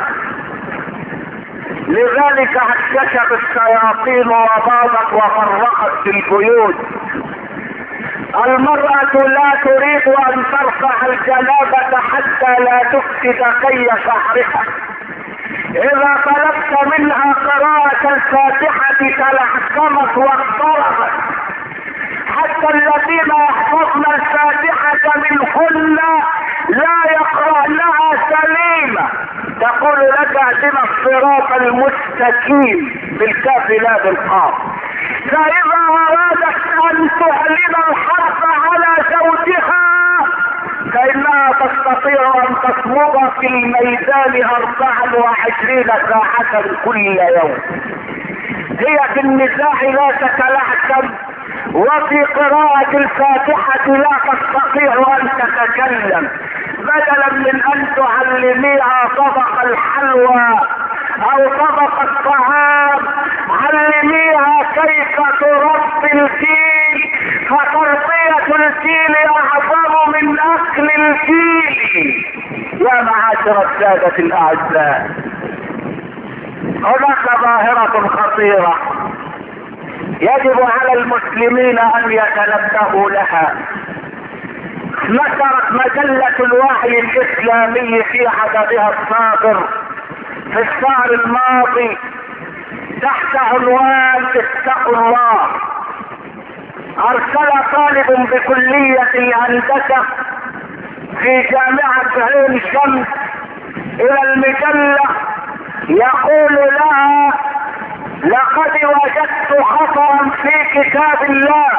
لذلك عششت الشياطين وباضت وفرقت في البيوت. المرأة لا تريد ان ترفع الجنابة حتى لا تفسد كي شعرها، اذا طلبت منها قراءة الفاتحة تلعثمت واضطربت، حتى الذين يحفظن الفاتحة منهن لا يقرأنها سليمة. تقول لك اهدنا الصراط المستقيم بالكاف لا بالقاف. فاذا ارادت ان تعلن الحرب على زوجها فانها تستطيع ان تصمد في الميدان 24 ساعة كل يوم. هي في النزاع لا تتلعثم، وفي قراءة الفاتحة لا تستطيع ان تتكلم. بدلا من ان تعلميها طبق الحلوى او طبق الطعام، علميها كيف تربي الفيل، فتربية الفيل اعظم من اكل الفيل. يا معاشر السادة الاعزاء، هناك ظاهرة خطيرة يجب على المسلمين ان يتنبهوا لها. نشرت مجلة الوعي الاسلامي في عددها الصادر في الشهر الماضي تحت عنوان اتقوا الله، ارسل طالب بكلية الهندسة في جامعة عين شمس الى المجلة يقول لها لقد وجدت خطأ في كتاب الله.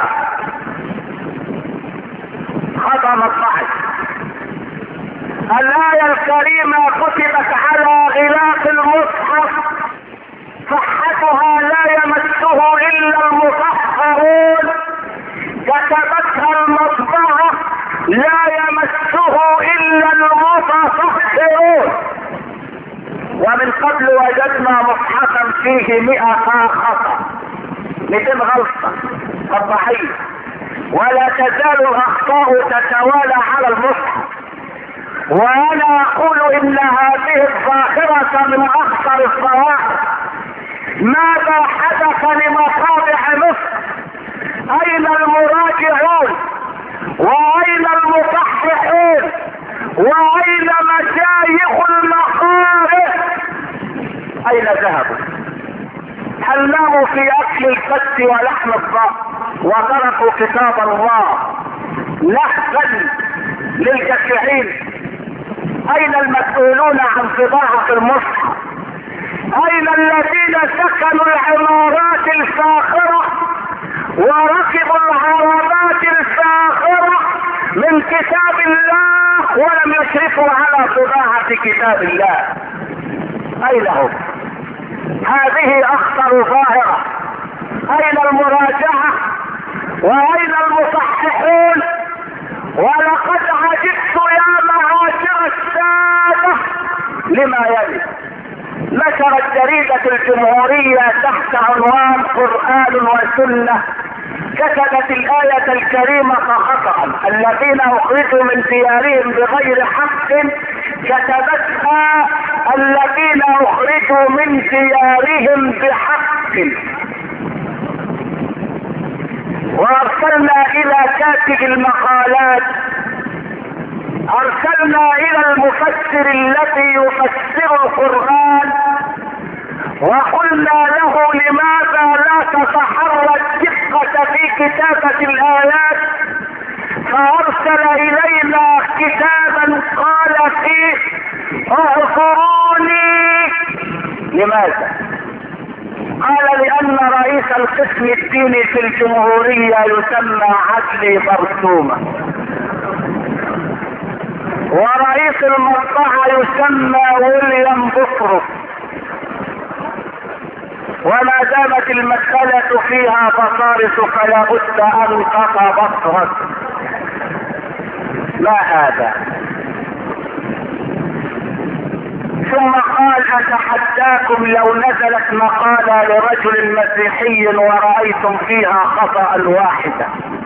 خطأ مطبعي. الآية الكريمة كتبت على غلاف المصحف صحتها لا يمسه الا المطهرون، كتبتها المطبعة لا يمسه الا المتطهرون. ومن قبل وجدنا مصحفا فيه 100 خطأ، 200 غلطة مطبعية، ولا تزال الاخطاء تتوالى على المصحف. وانا اقول ان هذه الظاهرة من اخطر الظواهر. ماذا حدث لمطابع مصر؟ اين المراجعون؟ واين المصححون؟ واين مشايخ المخارج؟ اين ذهبوا؟ هل ناموا في اكل الفت ولحم الضأن وتركوا كتاب الله نهبا للجشعين؟ اين المسؤولون عن طباعة المصحف؟ اين الذين سكنوا العمارات الفاخرة وركبوا العربات الفاخرة من كتاب الله ولم يشرفوا على طباعة كتاب الله؟ اين هم؟ هذه اخطر ظاهرة. اين المراجعة؟ واين المصححون؟ ولقد عجبت يا معاشر السادة لما يلي. نشرت جريدة الجمهورية تحت عنوان قرآن وسنة، كتبت الآية الكريمة خطأ: الذين أخرجوا من ديارهم بغير حق، كتبتها الذين أخرجوا من ديارهم بحق. وارسلنا الى كاتب المقالات، ارسلنا الى المفسر الذي يفسر القرآن وقلنا له لماذا لا تتحرى الدقة في كتابة الآيات؟ فارسل الينا كتابا قال فيه اعذروني. لماذا؟ قال لان رئيس القسم الديني في الجمهورية يسمى عدلي برسومة، ورئيس المطبعة يسمى ويليام بطرس، وما دامت المسألة فيها بصارس فلا بد ان تتبصرت. ما هذا؟ ثم قال اتحداكم لو نزلت مقالة لرجل مسيحي ورأيتم فيها خطأ واحدا.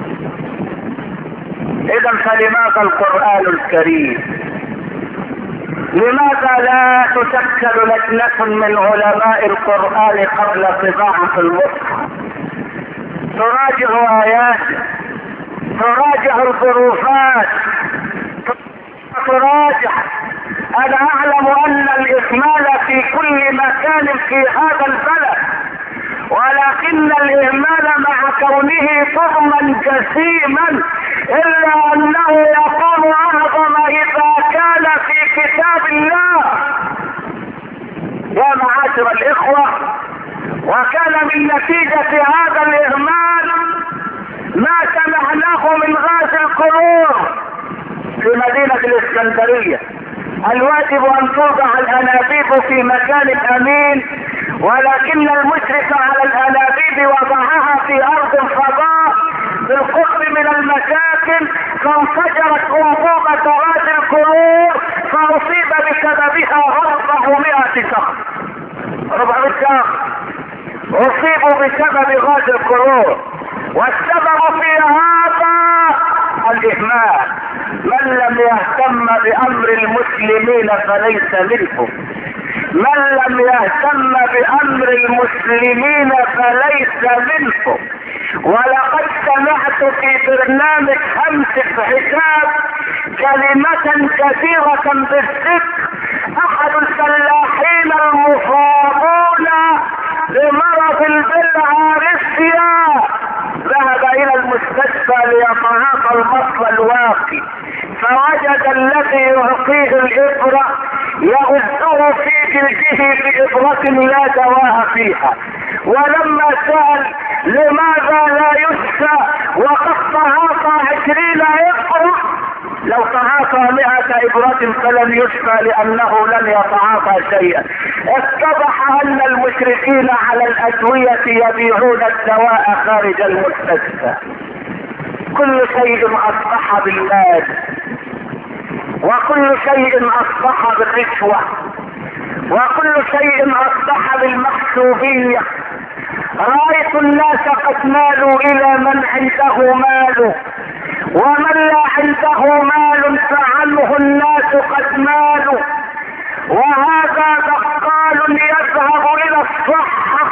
اذا فلماذا القرآن الكريم؟ لماذا لا تشكل لجنة من علماء القرآن قبل طباعة المصحف تراجع آياته، تراجع الظروفات، تراجع انا اعلم ان الاهمال في كل مكان في هذا البلد، ولكن الاهمال مع كونه ضرما جسيما الا انه يكون اعظم اذا كان في كتاب الله. يا معاشر الاخوة، وكان من نتيجة هذا الاهمال ما سمعناه من غاز القرور في مدينة الاسكندرية. الواجب ان توضع الانابيب في مكان امين، ولكن المشرف على الانابيب وضعها في ارض فضاء بالقرب من المساكن، فانفجرت انبوبة غاز القرور فاصيب بسببها 400 شخص. 400 شخص اصيبوا بسبب غاز القرور، والسبب في هذا الاهمال. من لم يهتم بامر المسلمين فليس منهم، من لم يهتم بامر المسلمين فليس منهم. ولقد سمعت في برنامج همسة حساب كلمة كثيرة بالذكر. احد الفلاحين المصابون بمرض البلهارسيا ذهب الى المستشفى ليتعاطى المصل الواقي، فوجد الذي يعطيه الابرة يغزه في جلده بإبرة لا دواء فيها. ولما سأل لماذا لا يشفى وقد تعاطى 20 إبرة، لو تعاطى 100 إبرة فلن يشفى لأنه لن يتعاطى شيئا. اتضح أن المشرفين على الأدوية يبيعون الدواء خارج المستشفى. كل شيء أصبح بالمال، وكل شيء أصبح بالرشوة، وكل شيء أصبح بالمحسوبية. رأيت الناس قد مالوا إلى من عنده مال، ومن لا عنده مال فعنه الناس قد مالوا. وهذا بقال يذهب إلى الصحة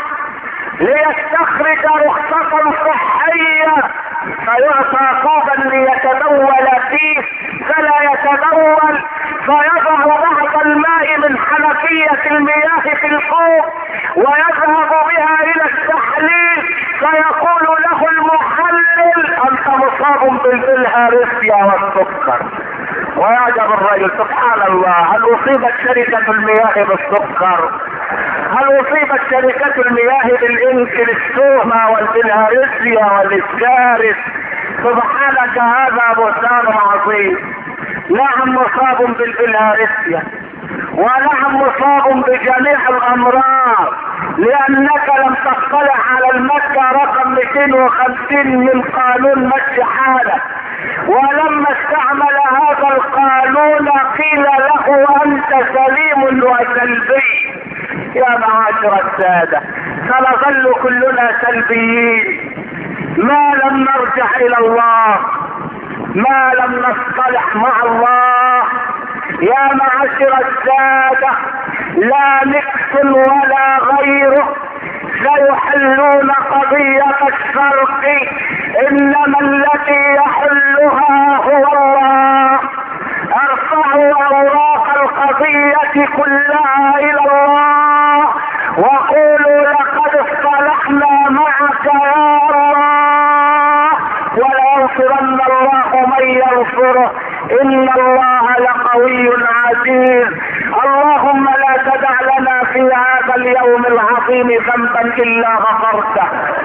ليستخرج رخصة صحية فيعطى كوبا ليتبول فيه، فلا يتبول، فيضع بعض الماء من حنفية المياه في الكوب ويذهب بها الى التحليل، فيقول له المحلل انت مصاب بالبلهارسيا والسكر. ويعجب الرجل سبحان الله، هل اصيبت شركة المياه بالسكر؟ هل اصيبت شركة المياه بالانكلستوما والبلهارسيا والاسكارس؟ سبحانك هذا بهتان عظيم. نعم مصاب بالبلهارسيا، ونعم مصاب بجميع الامراض، لانك لم تطلع على المادة رقم 250 من قانون مشي حالة. ولما استعمل هذا القانون قيل له انت سليم وسلبي. يا معاشر السادة، سنظل كلنا سلبيين ما لم نرجع الى الله، ما لم نصطلح مع الله. يا معاشر السادة، لا نكس ولا غيره سيحلون قضية الشرق، انما التي يحلها هو الله. ارفعوا اوراق القضية كلها الى الله وقولوا لقد اصطلحنا معك يا الله، ولينصرن الله من ينصره، ان الله لقوي عزيز. اللهم لا تدع لنا في هذا اليوم العظيم ذنبا الا غفرته،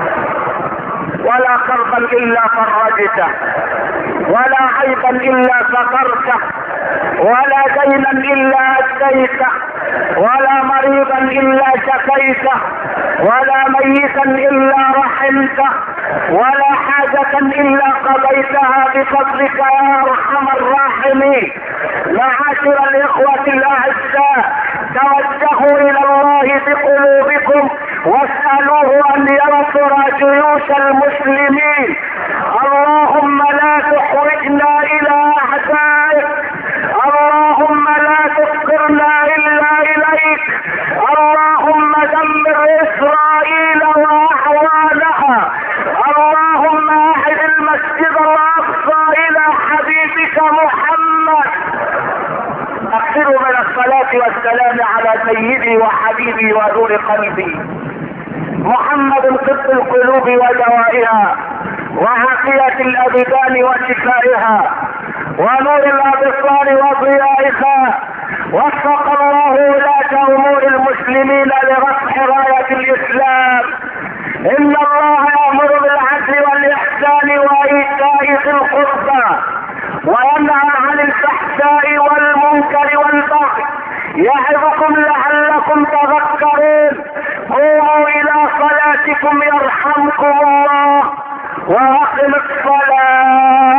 ولا كربا الا فرجته، ولا عيبا الا سترته، ولا دينا الا اديته، ولا مريضا الا شفيته، ولا ميتا الا رحمته، ولا حاجة الا قضيتها بفضلك يا ارحم الراحمين. معاشر الاخوة الاعزاء، توجهوا الى الله بقلوبكم واسألوه ان ينصر جيوش المسلمين. اللهم لا تحرجنا الى اعدائك، اللهم لا تفقرنا الا اليك، اللهم دمر اسرائيل واعوانها، اللهم اعد المسجد الاقصى الى حبيبك محمد. اكثروا من الصلاة والسلام على سيدي وحبيبي ونور قلبي محمد طب القلوب ودوائها وعافية الابدان وشفائها ونور الابصار وضيائها. وفق الله ولاة امور المسلمين لرفع راية الاسلام. ان الله يأمر بالعدل والاحسان وايتاء ذي القربى وينهى عن الفحشاء والمنكر والبغي يعظكم لعلكم تذكرون. قوموا الى صلاتكم يرحمكم الله واقم الصلاة.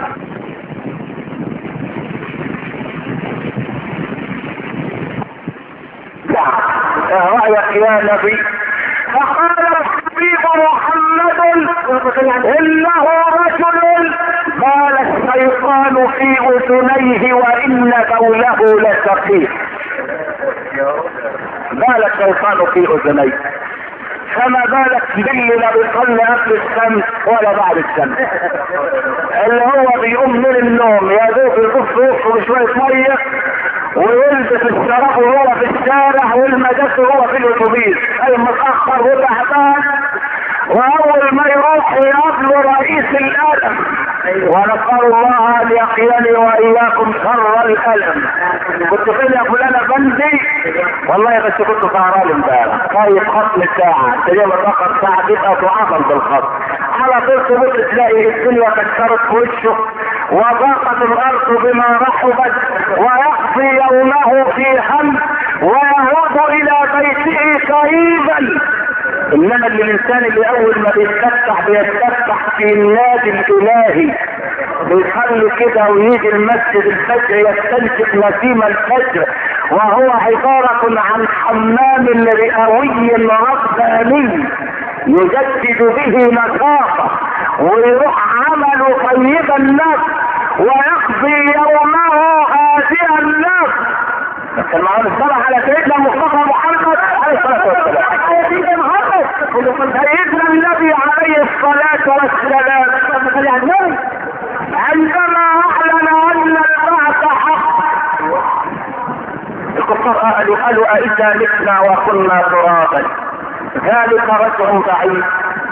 رأيك يا نبي؟ فقال الحبيب محمد انه رجل قال الشيطان في اذنيه وان بوله لثقيل. قال الشيطان في اذنيه، فما بالك باللي لا بيصلي قبل الشمس ولا بعد الشمس، اللي هو بيقوم من النوم يا دوب يقف روحه بشويه ميه ويلبس الشراب وهو في الشارع والمدرسه وهو في الاتوبيس اي متاخر وتعبان، واول ما يروح يقابله رئيس الالم. ونسال الله ان يقيني واياكم شر الالم. كنت فين يا فلانه بندي؟ والله بس كنت سهران امبارح طيب خط ساعه تجي متاخر ساعه تبقى تعامل بالخط على طول تبص تلاقي الدنيا كسرت في وشه وضاقت الارض بما رحبت ويقضي يومه في هم ويعود الى بيته كئيبا. انما الانسان اللي اول ما بيتفتح في النادي الالهي بيصلي كده ويجي المسجد الفجر يستنشق نسيم الفجر وهو عبارة عن حمام رئوي رباني يجدد به نشاطه ويروح عمله طيب النفس ويقضي يومه هادئ النفس. كان معانا الصلاة على سيدنا مصطفى محمد عليه الصلاة والسلام. سيدنا النبي عليه الصلاة والسلام عندما اعلن ان البعث حق الكفار قالوا أئذا متنا وكنا ترابا ذلك رجع بعيد.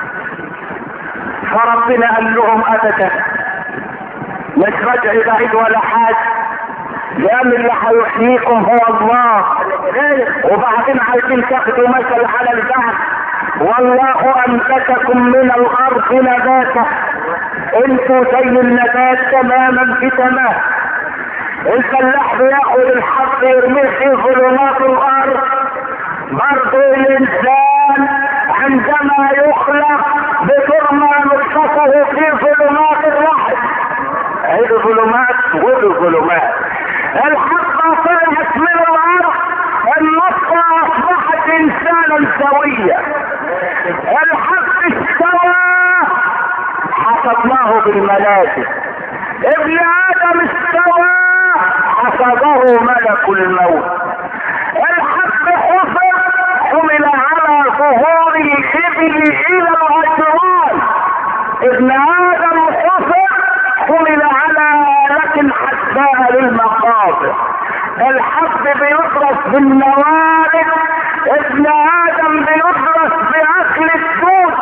فربنا قال لهم ابدا مش رجع بعيد ولا حاجه، لان اللي هيحييكم هو الله. وبعدين عايزين تاخدوا مثل على البعث، والله انبتكم من الارض نباتا، انتوا زي النبات تماما في تمام. الفلاح بياخد الحب يرميه في ظلمات الارض، برضه الانسان عندما يخلق بترمى نطفته في ظلمات الرحم. هذه ظلمات ودي ظلمات. الحبة طلعت من الارض، النطفة اصبحت انسانا سويا. الحب استوى حسبناه بالملائكة. ابن ادم استوى حسبه ملك الموت. الحب حمل على ظهور الابل الى العجران. ابن ادم حمل على آلة حسباء للمقابر. الحب بيدرس بالنوارد، ابن ادم بيدرس باكل الدود.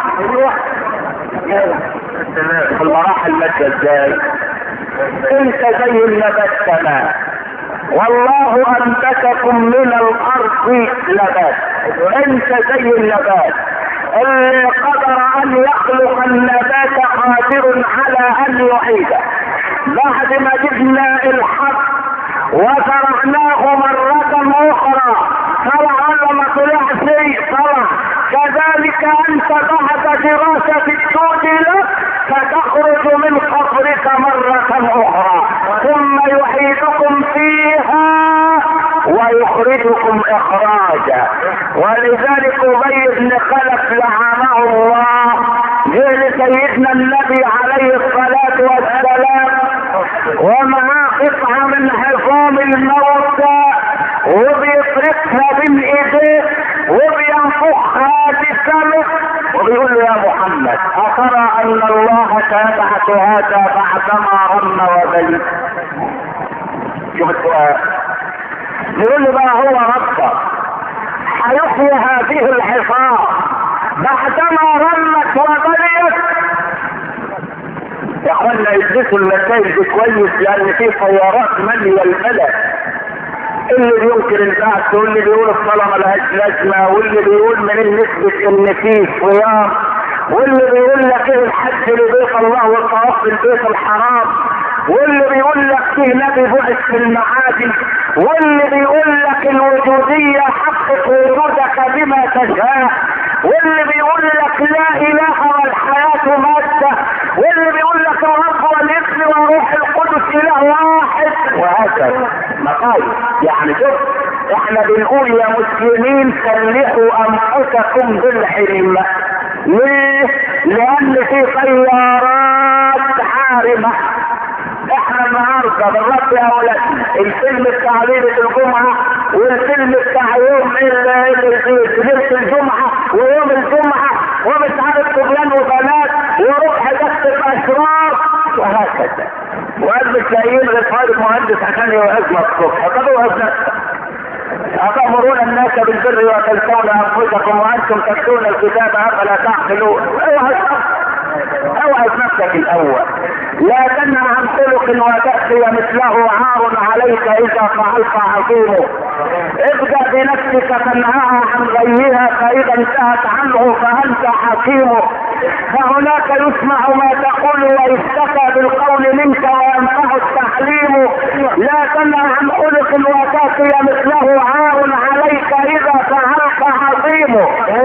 في المراحل ماشيه ازاي؟ انت زي النبات تمام، والله انبتكم من الارض نبات. انت زي النبات اللي قدر ان يخلق النبات قادر على ان يعيده. بعد ما جبنا الحب وزرعناه مرة اخرى طلع ولا ما طلعش طلع. كذلك انت بعد دراسة الدود لك فتخرج من قبرك مرة اخرى ثم يعيدكم فيها ويخرجكم اخراجا. ولذلك ابي بن خلف لعنه الله جه لسيدنا النبي عليه الصلاة والسلام ومعاه قطعة من عظام الموتى وبيطرقها بين ايديه وبينفخها بفمه وبيقول له يا محمد اترى ان الله سيبعث هذا بعدما رم وبلي؟ شوف السؤال، يقول لي بقى هو ربك هيحيي هذه العصام بعدما رمت وبليت؟ يا اخوانا يدرسوا النتائج دي كويس، لان في طيارات ماليه البلد. اللي بينكر البعث، واللي بيقول الصلاه ملهاش لازمه، واللي بيقول من نسبه ان في صيام، واللي بيقول لك ايه الحج لبيت الله والطواف بالبيت الحرام، واللي بيقول لك فيه نبي بعث في المعادي، واللي بيقول لك الوجوديه حقق وجودك بما تشاء، واللي بيقول لك لا اله والحياه ماده، واللي بيقول لك الرب والابن وروح القدس اله واحد، وهكذا مقاييس. يعني شوف، احنا بنقول يا مسلمين سلحوا انفسكم بالعلم. ليه؟ لان في طيارات عارمه. احنا النهارده بالرد يا اولادنا الفيلم بتاع ليله الجمعه والفيلم بتاع يوم ليله الجمعه ويوم الجمعه ومش عارف فلان وبنات وربح دست الاشرار وهكذا. وقال مش لاقيين غير خالد المهندس عشان يوعظنا الصبح. طب وعظ نفسك. أتأمرون الناس بالبر وتنسون أنفسكم وأنتم تتلون الكتاب أفلا تعقلون؟ اوعظ نفسك الأول. لا تنهى عن خلق وتأتي مثله عار عليك إذا فعلت عظيمه. ابدأ بنفسك تنهاها عن غيها، فإذا انتهت عنه فأنت حكيمه. فهناك يسمع ما تقول ويستفى بالقول منك وينفع التعليم. لا تنهى عن خلق وتأتي مثله عار عليك إذا فعلت عظيمه.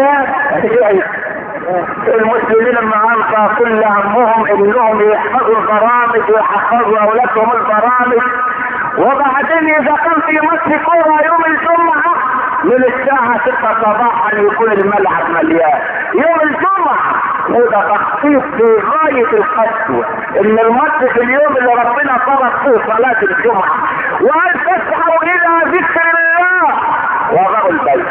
المسلمين النهارده كل همهم انهم يحفظوا البرامج ويحفظوا اولادهم البرامج، وبعدين اذا كان في ماتش كوره يوم الجمعه من الساعه 6 صباحا يكون الملعب مليان. يوم الجمعه وده تخطيط في غايه القسوه، ان الماتش في اليوم اللي ربنا فرض فيه صلاه الجمعه، وان تسعوا الى ذكر الله وذروا البيع.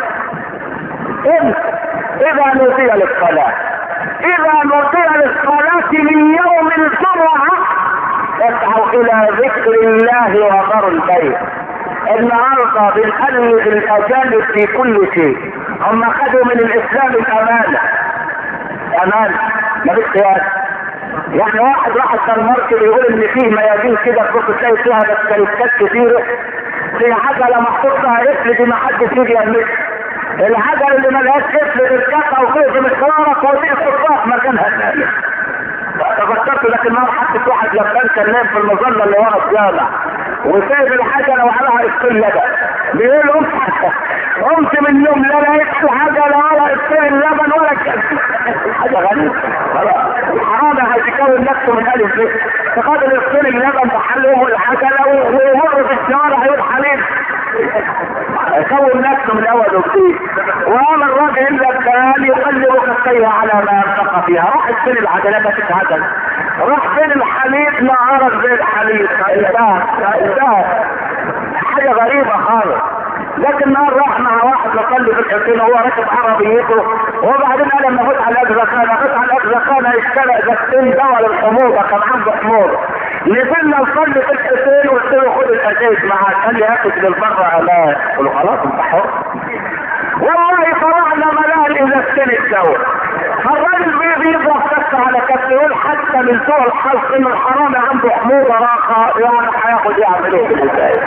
إذا نودي للصلاة، إذا نودي للصلاة من يوم الجمعة تسعوا إلى ذكر الله وذروا البيع. النهارده بنقلد الأجانب في كل شيء. هم خدوا من الإسلام الأمانة. أمانة مفيش قياس. يعني واحد راح الدنمارك بيقول إن فيه ميادين كده تبص تلاقي فيها بسكليتات كتيرة، في عجلة محطوط فيها قفل دي محدش يجي يمسك. العجل اللي ملهاش قفل بالكفه وفيه مشوارك ودي الصفاح مكانها ثاني. تفكرت لكن ما حطت واحد لبان كان نايم في المظله اللي ورا الجامع وسايب العجله وعليها قفل لبن، بيقول قمت من النوم لا لقيت العجله ولا قفل اللبن ولا كذا. حاجه غريبه. الحرامي هيكون نفسه من الف ب، فقدر يقفل اللبن بحلهم العجله ويمر في الشوارع يقول حليب. يكون نفسه من اول وجديد. وقال الراجل الا كان يقلب كفيه على ما انفق فيها. راح فين العجله؟ ما فيش عجله. راح فين الحليب؟ ما عرف زي الحليب. انتهى. حاجه غريبه خالص. لكن النهار راح مع واحد يصلي في الحسين وهو راكب عربيته، وبعدين قال لما فوت على الاجزخانه، فوت على الاجزخانه اشترى ازازتين دواء للحموضه، كان عنده حموضه. نزلنا نصلي في الحسين وقلت له خد الازايز معاك، قال لي هاخد للبر علاج. قلت له خلاص انت حر. والله طلعنا ملاها الازازتين الدواء. فالراجل بيضرب كف على كف يقول حتى من سوء الحظ ان الحرامي عنده حموضه راقه، يعني هياخد يعمل ايه؟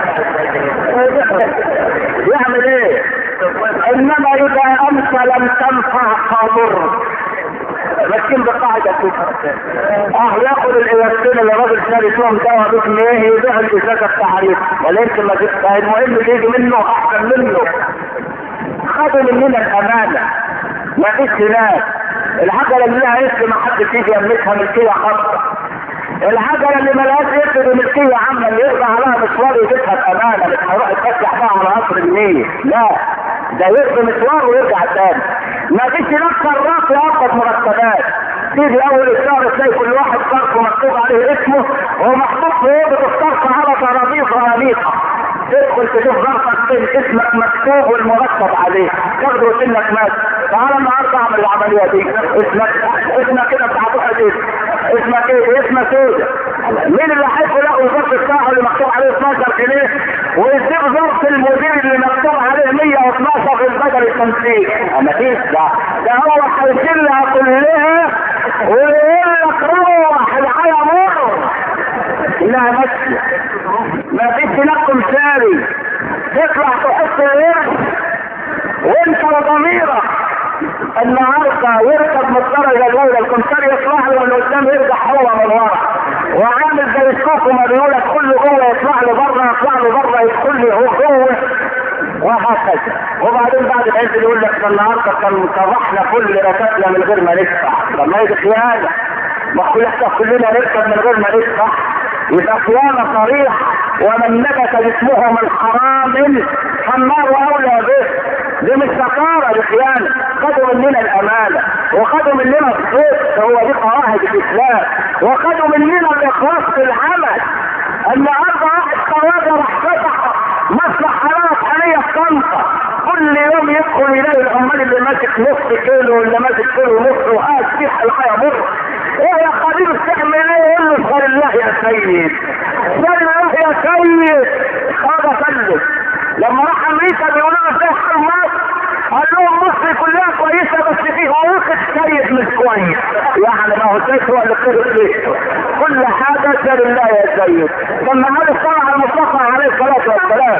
يعمل ايه؟ انما اذا امس لم تنفع فضر. لكن بقاعدة كده ياخد الازازتين اللي الراجل شاري فيهم دواء باسم ايه يبيع الازازه التعريف، ولا يمكن ما تبقى المهم يجي منه احسن منه. خدوا مننا الامانه. ما فيش هناك العجله اللي لها اسم ما حدش يجي يملكها ملكيه خاصه. العجله اللي ملهاش اسم ملكيه عامه اللي يقضي عليها مشوار يجيبها بامانه، مش هيروح يتفتح بقى على قصر النيل. لا، ده يقضي مشوار ويرجع تاني. ما فيش هناك صراف يقبض مرتبات. تيجي اول الشهر تلاقي كل واحد صرف مكتوب عليه اسمه ومحطوط في اوضه الصرف على ترابيزه انيقه. تدخل تشوف ظرفك فين اسمك مكتوب والمرتب عليه، تاخده سنك مات. تعالى النهارده اعمل العمليه دي. اسمك كده بتاع ابو حديث. اسمك ايه؟ اسمك ايه؟ مين اللي هيقول له ظرف الساعه اللي مكتوب عليه 12 جنيه ويسيب ظرف المدير اللي مكتوب عليه 112 في البدل التنسيق. اما فيش ده هو هيشيلها كلها ويقول لك روح الحياة مر انها ماشية، ما فيش تنقل ساري، تطلع تحط الورد وانت وضميرك النهارده يركب من الدرجه الاولى، الكمسار يطلع له من قدام يرجع هو من ورا، وعامل زي السوق ما بيقول ادخل له جوه يطلع له بره، يطلع له بره يدخل له هو جوه، وهكذا. وبعدين بعد ما ينزل يقول لك ده النهارده كان صرحنا كل ركبنا من غير ما ندفع. طب ما هي دي خيانه، ما كلنا نركب من غير ما ندفع، يبقى خيانه صريحه. ومن نبت جسمه من حرام فالنار اولى به. دي مش سكارة، دي خيانة. خدوا مننا الامانة وخدوا مننا الصدق، هو دي قواعد الاسلام، وخدوا مننا الاخلاص في العمل. النهارده واحد خواجه راح فتح مصلح حرارة حالية في طنطا، كل يوم يدخل اليه العمال اللي ماسك نص كيلو ولا ماسك كيلو ونص وقاعد فيه الحياة مر. ايه يا حبيبي بتعمل ايه؟ يقول له صار الله يا سيد، صار الله يا سيد. هذا سلم. لما راح امريكا بيقولوا له ازاي حال مصر؟ قال لهم مصر كلها كويسه بس فيه واخد سيد مش كويس. يعني ما هو سيد هو اللي كده كل حاجه سر الله يا سيد. لما قال الصلاه على المصطفى عليه الصلاه والسلام،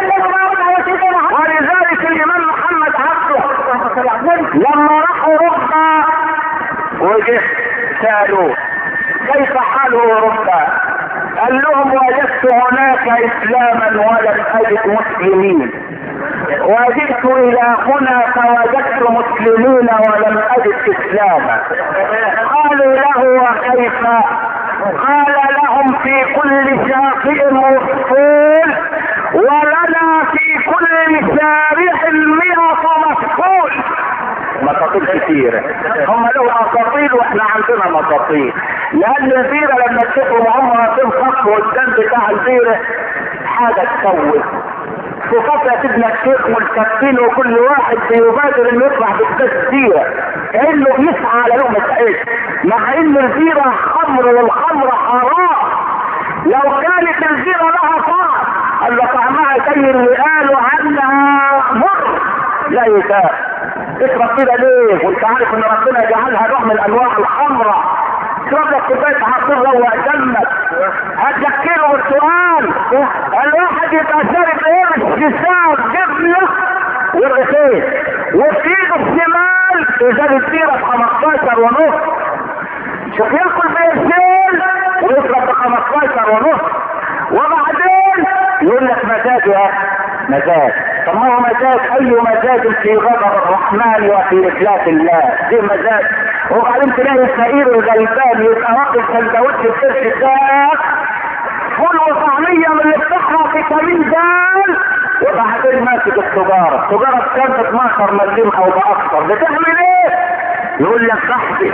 ولذلك الامام محمد عبده لما راحوا ربا وجه سالوه كيف حاله ربا، قال لهم وجدت هناك اسلاما ولم اجد مسلمين، وجئت الى هنا فوجدت مسلمين ولم اجد اسلاما. قالوا له وكيف؟ قال لهم في كل شاطئ مفصول ولنا في كل شارع 100 مفصول. مطاطيل كتيرة، هم له اساطيل واحنا عندنا مطاطيل، لان البيرة لما تشوفوا هم تنفق والدم بتاع البيرة حاجة تسوي صفات يا سيدنا الشيخ والكابتن، وكل واحد بيبادر انه يطلع بالتسديره كانه بيسعى على لقمه عيش، مع ان البيره خمر والخمر حرام. لو كانت البيره لها طعم قال طعمها زي اللي قالوا عنها مر لا يساء. اشرب كده ليه وانت عارف ان ربنا جعلها نوع من انواع الخمره؟ اشرب لك كوبايه عصير روق دمك. هتذكره بالسؤال، الواحد يبقى شارب قرش جسام جبنه ورغيفين وفي ايده الشمال ازازه بيره ب 15 ونص، شوف ياكل بقرشين ويشرب ب 15 ونص، وبعدين يقول لك مزاج يا مزاج. طب ما هو مزاج، اي مزاج في غضب الرحمن وفي افلاس الله، دي مزاج. وبعدين تلاقي الفقير الغلبان يبقى واخد سندوتش القرش ده فول وطعميه من اللي بتحرق فيتامين د، وبعدين ماسك السجاره بكام؟ ب 12 مليم او باكثر. بتعمل ايه؟ يقول لك صاحبي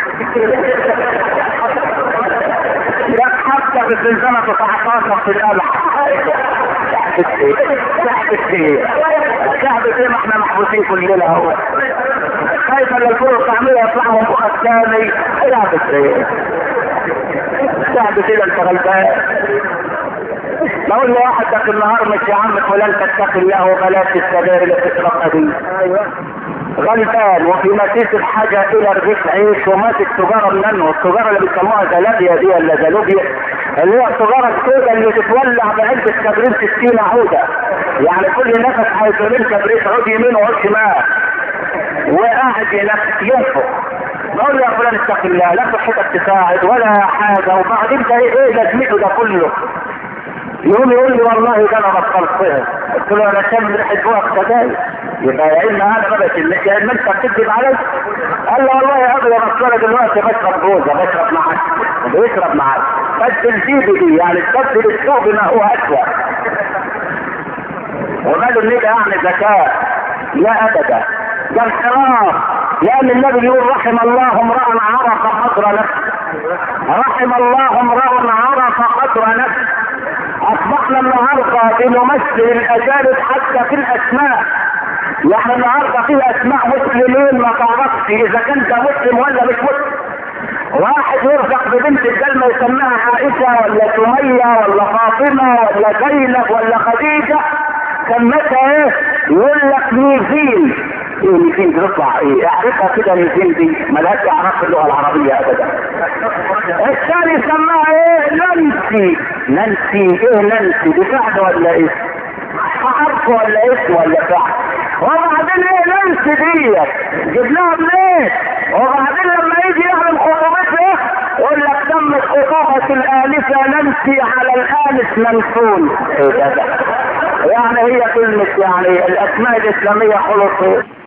لك حتى في الزنزانه 19 في القلع. الشعب ايه؟ ما احنا محبوسين كلنا اهو، خايف ان الفول والطعميه يطلعوا من فوق الثاني. الشعب كده انت غلبان. بقول له واحد ده في النهار مش يا عم فلان تتقي الله وبلاش السجاير اللي بتشربها دي. غلبان وفي مسيس الحاجه الى رغيف عيش وماسك سجاره منه، السجاره اللي بيسموها زلابيا دي ولا زلوبيا، اللي هي السجاره السوداء اللي تتولع بعلبه كبريت 60 عوده، يعني كل نفس هيطلع كبريت عود يمين وعود شمال وقاعد ينفخ. بقول له يا فلان اتق الله، لا صحتك تساعد ولا حاجه، وبعدين ده ايه لازمته ده كله؟ يقول لي والله ده انا بطلتها. قلت له انا شامل ريحه بوق سجاير، يبقى يا اما انا ما بشمش يا اما انت بتكذب علي. قال له والله يا ابني انا دلوقتي بشرب جوزه، بشرب معاك بيشرب معاك بس الجيب دي يعني تبدل السوق بما هو اسوء. وقالوا ان ده يعني ذكاء؟ لا ابدا، ده انحراف، لان النبي بيقول رحم الله امرأ عرف قدر نفسه، رحم الله امرأ عرف قدر نفسه. اصبحنا النهارده بنمثل الاجانب حتى في الاسماء، يعني النهارده في اسماء مسلمين ما تعرفش اذا كان ده مسلم ولا مش مسلم، واحد يرزق ببنت الجلمة يسميها عائشة ولا سمية ولا فاطمة ولا زينب ولا خديجة، سمتها ايه؟ يقول لك نيزين. ايه نيزين دي تطلع ايه؟ اعرفها كده، نيزين دي ملهاش اعراف في اللغة العربية ابدا. الثاني سماها ايه؟ نانسي. نانسي ايه نانسي؟ دي فعل ولا اسم؟ حرف ولا اسم ولا فعل؟ وبعدين ايه نانسي دي؟ جبناها منين؟ وبعدين لما يجي يعلم خطوبته يقول لك تمت خطوبة الآنسة نانسي على الآنس منسون. ايه ده؟ يعني هي كلمة يعني الأسماء الإسلامية خلصت.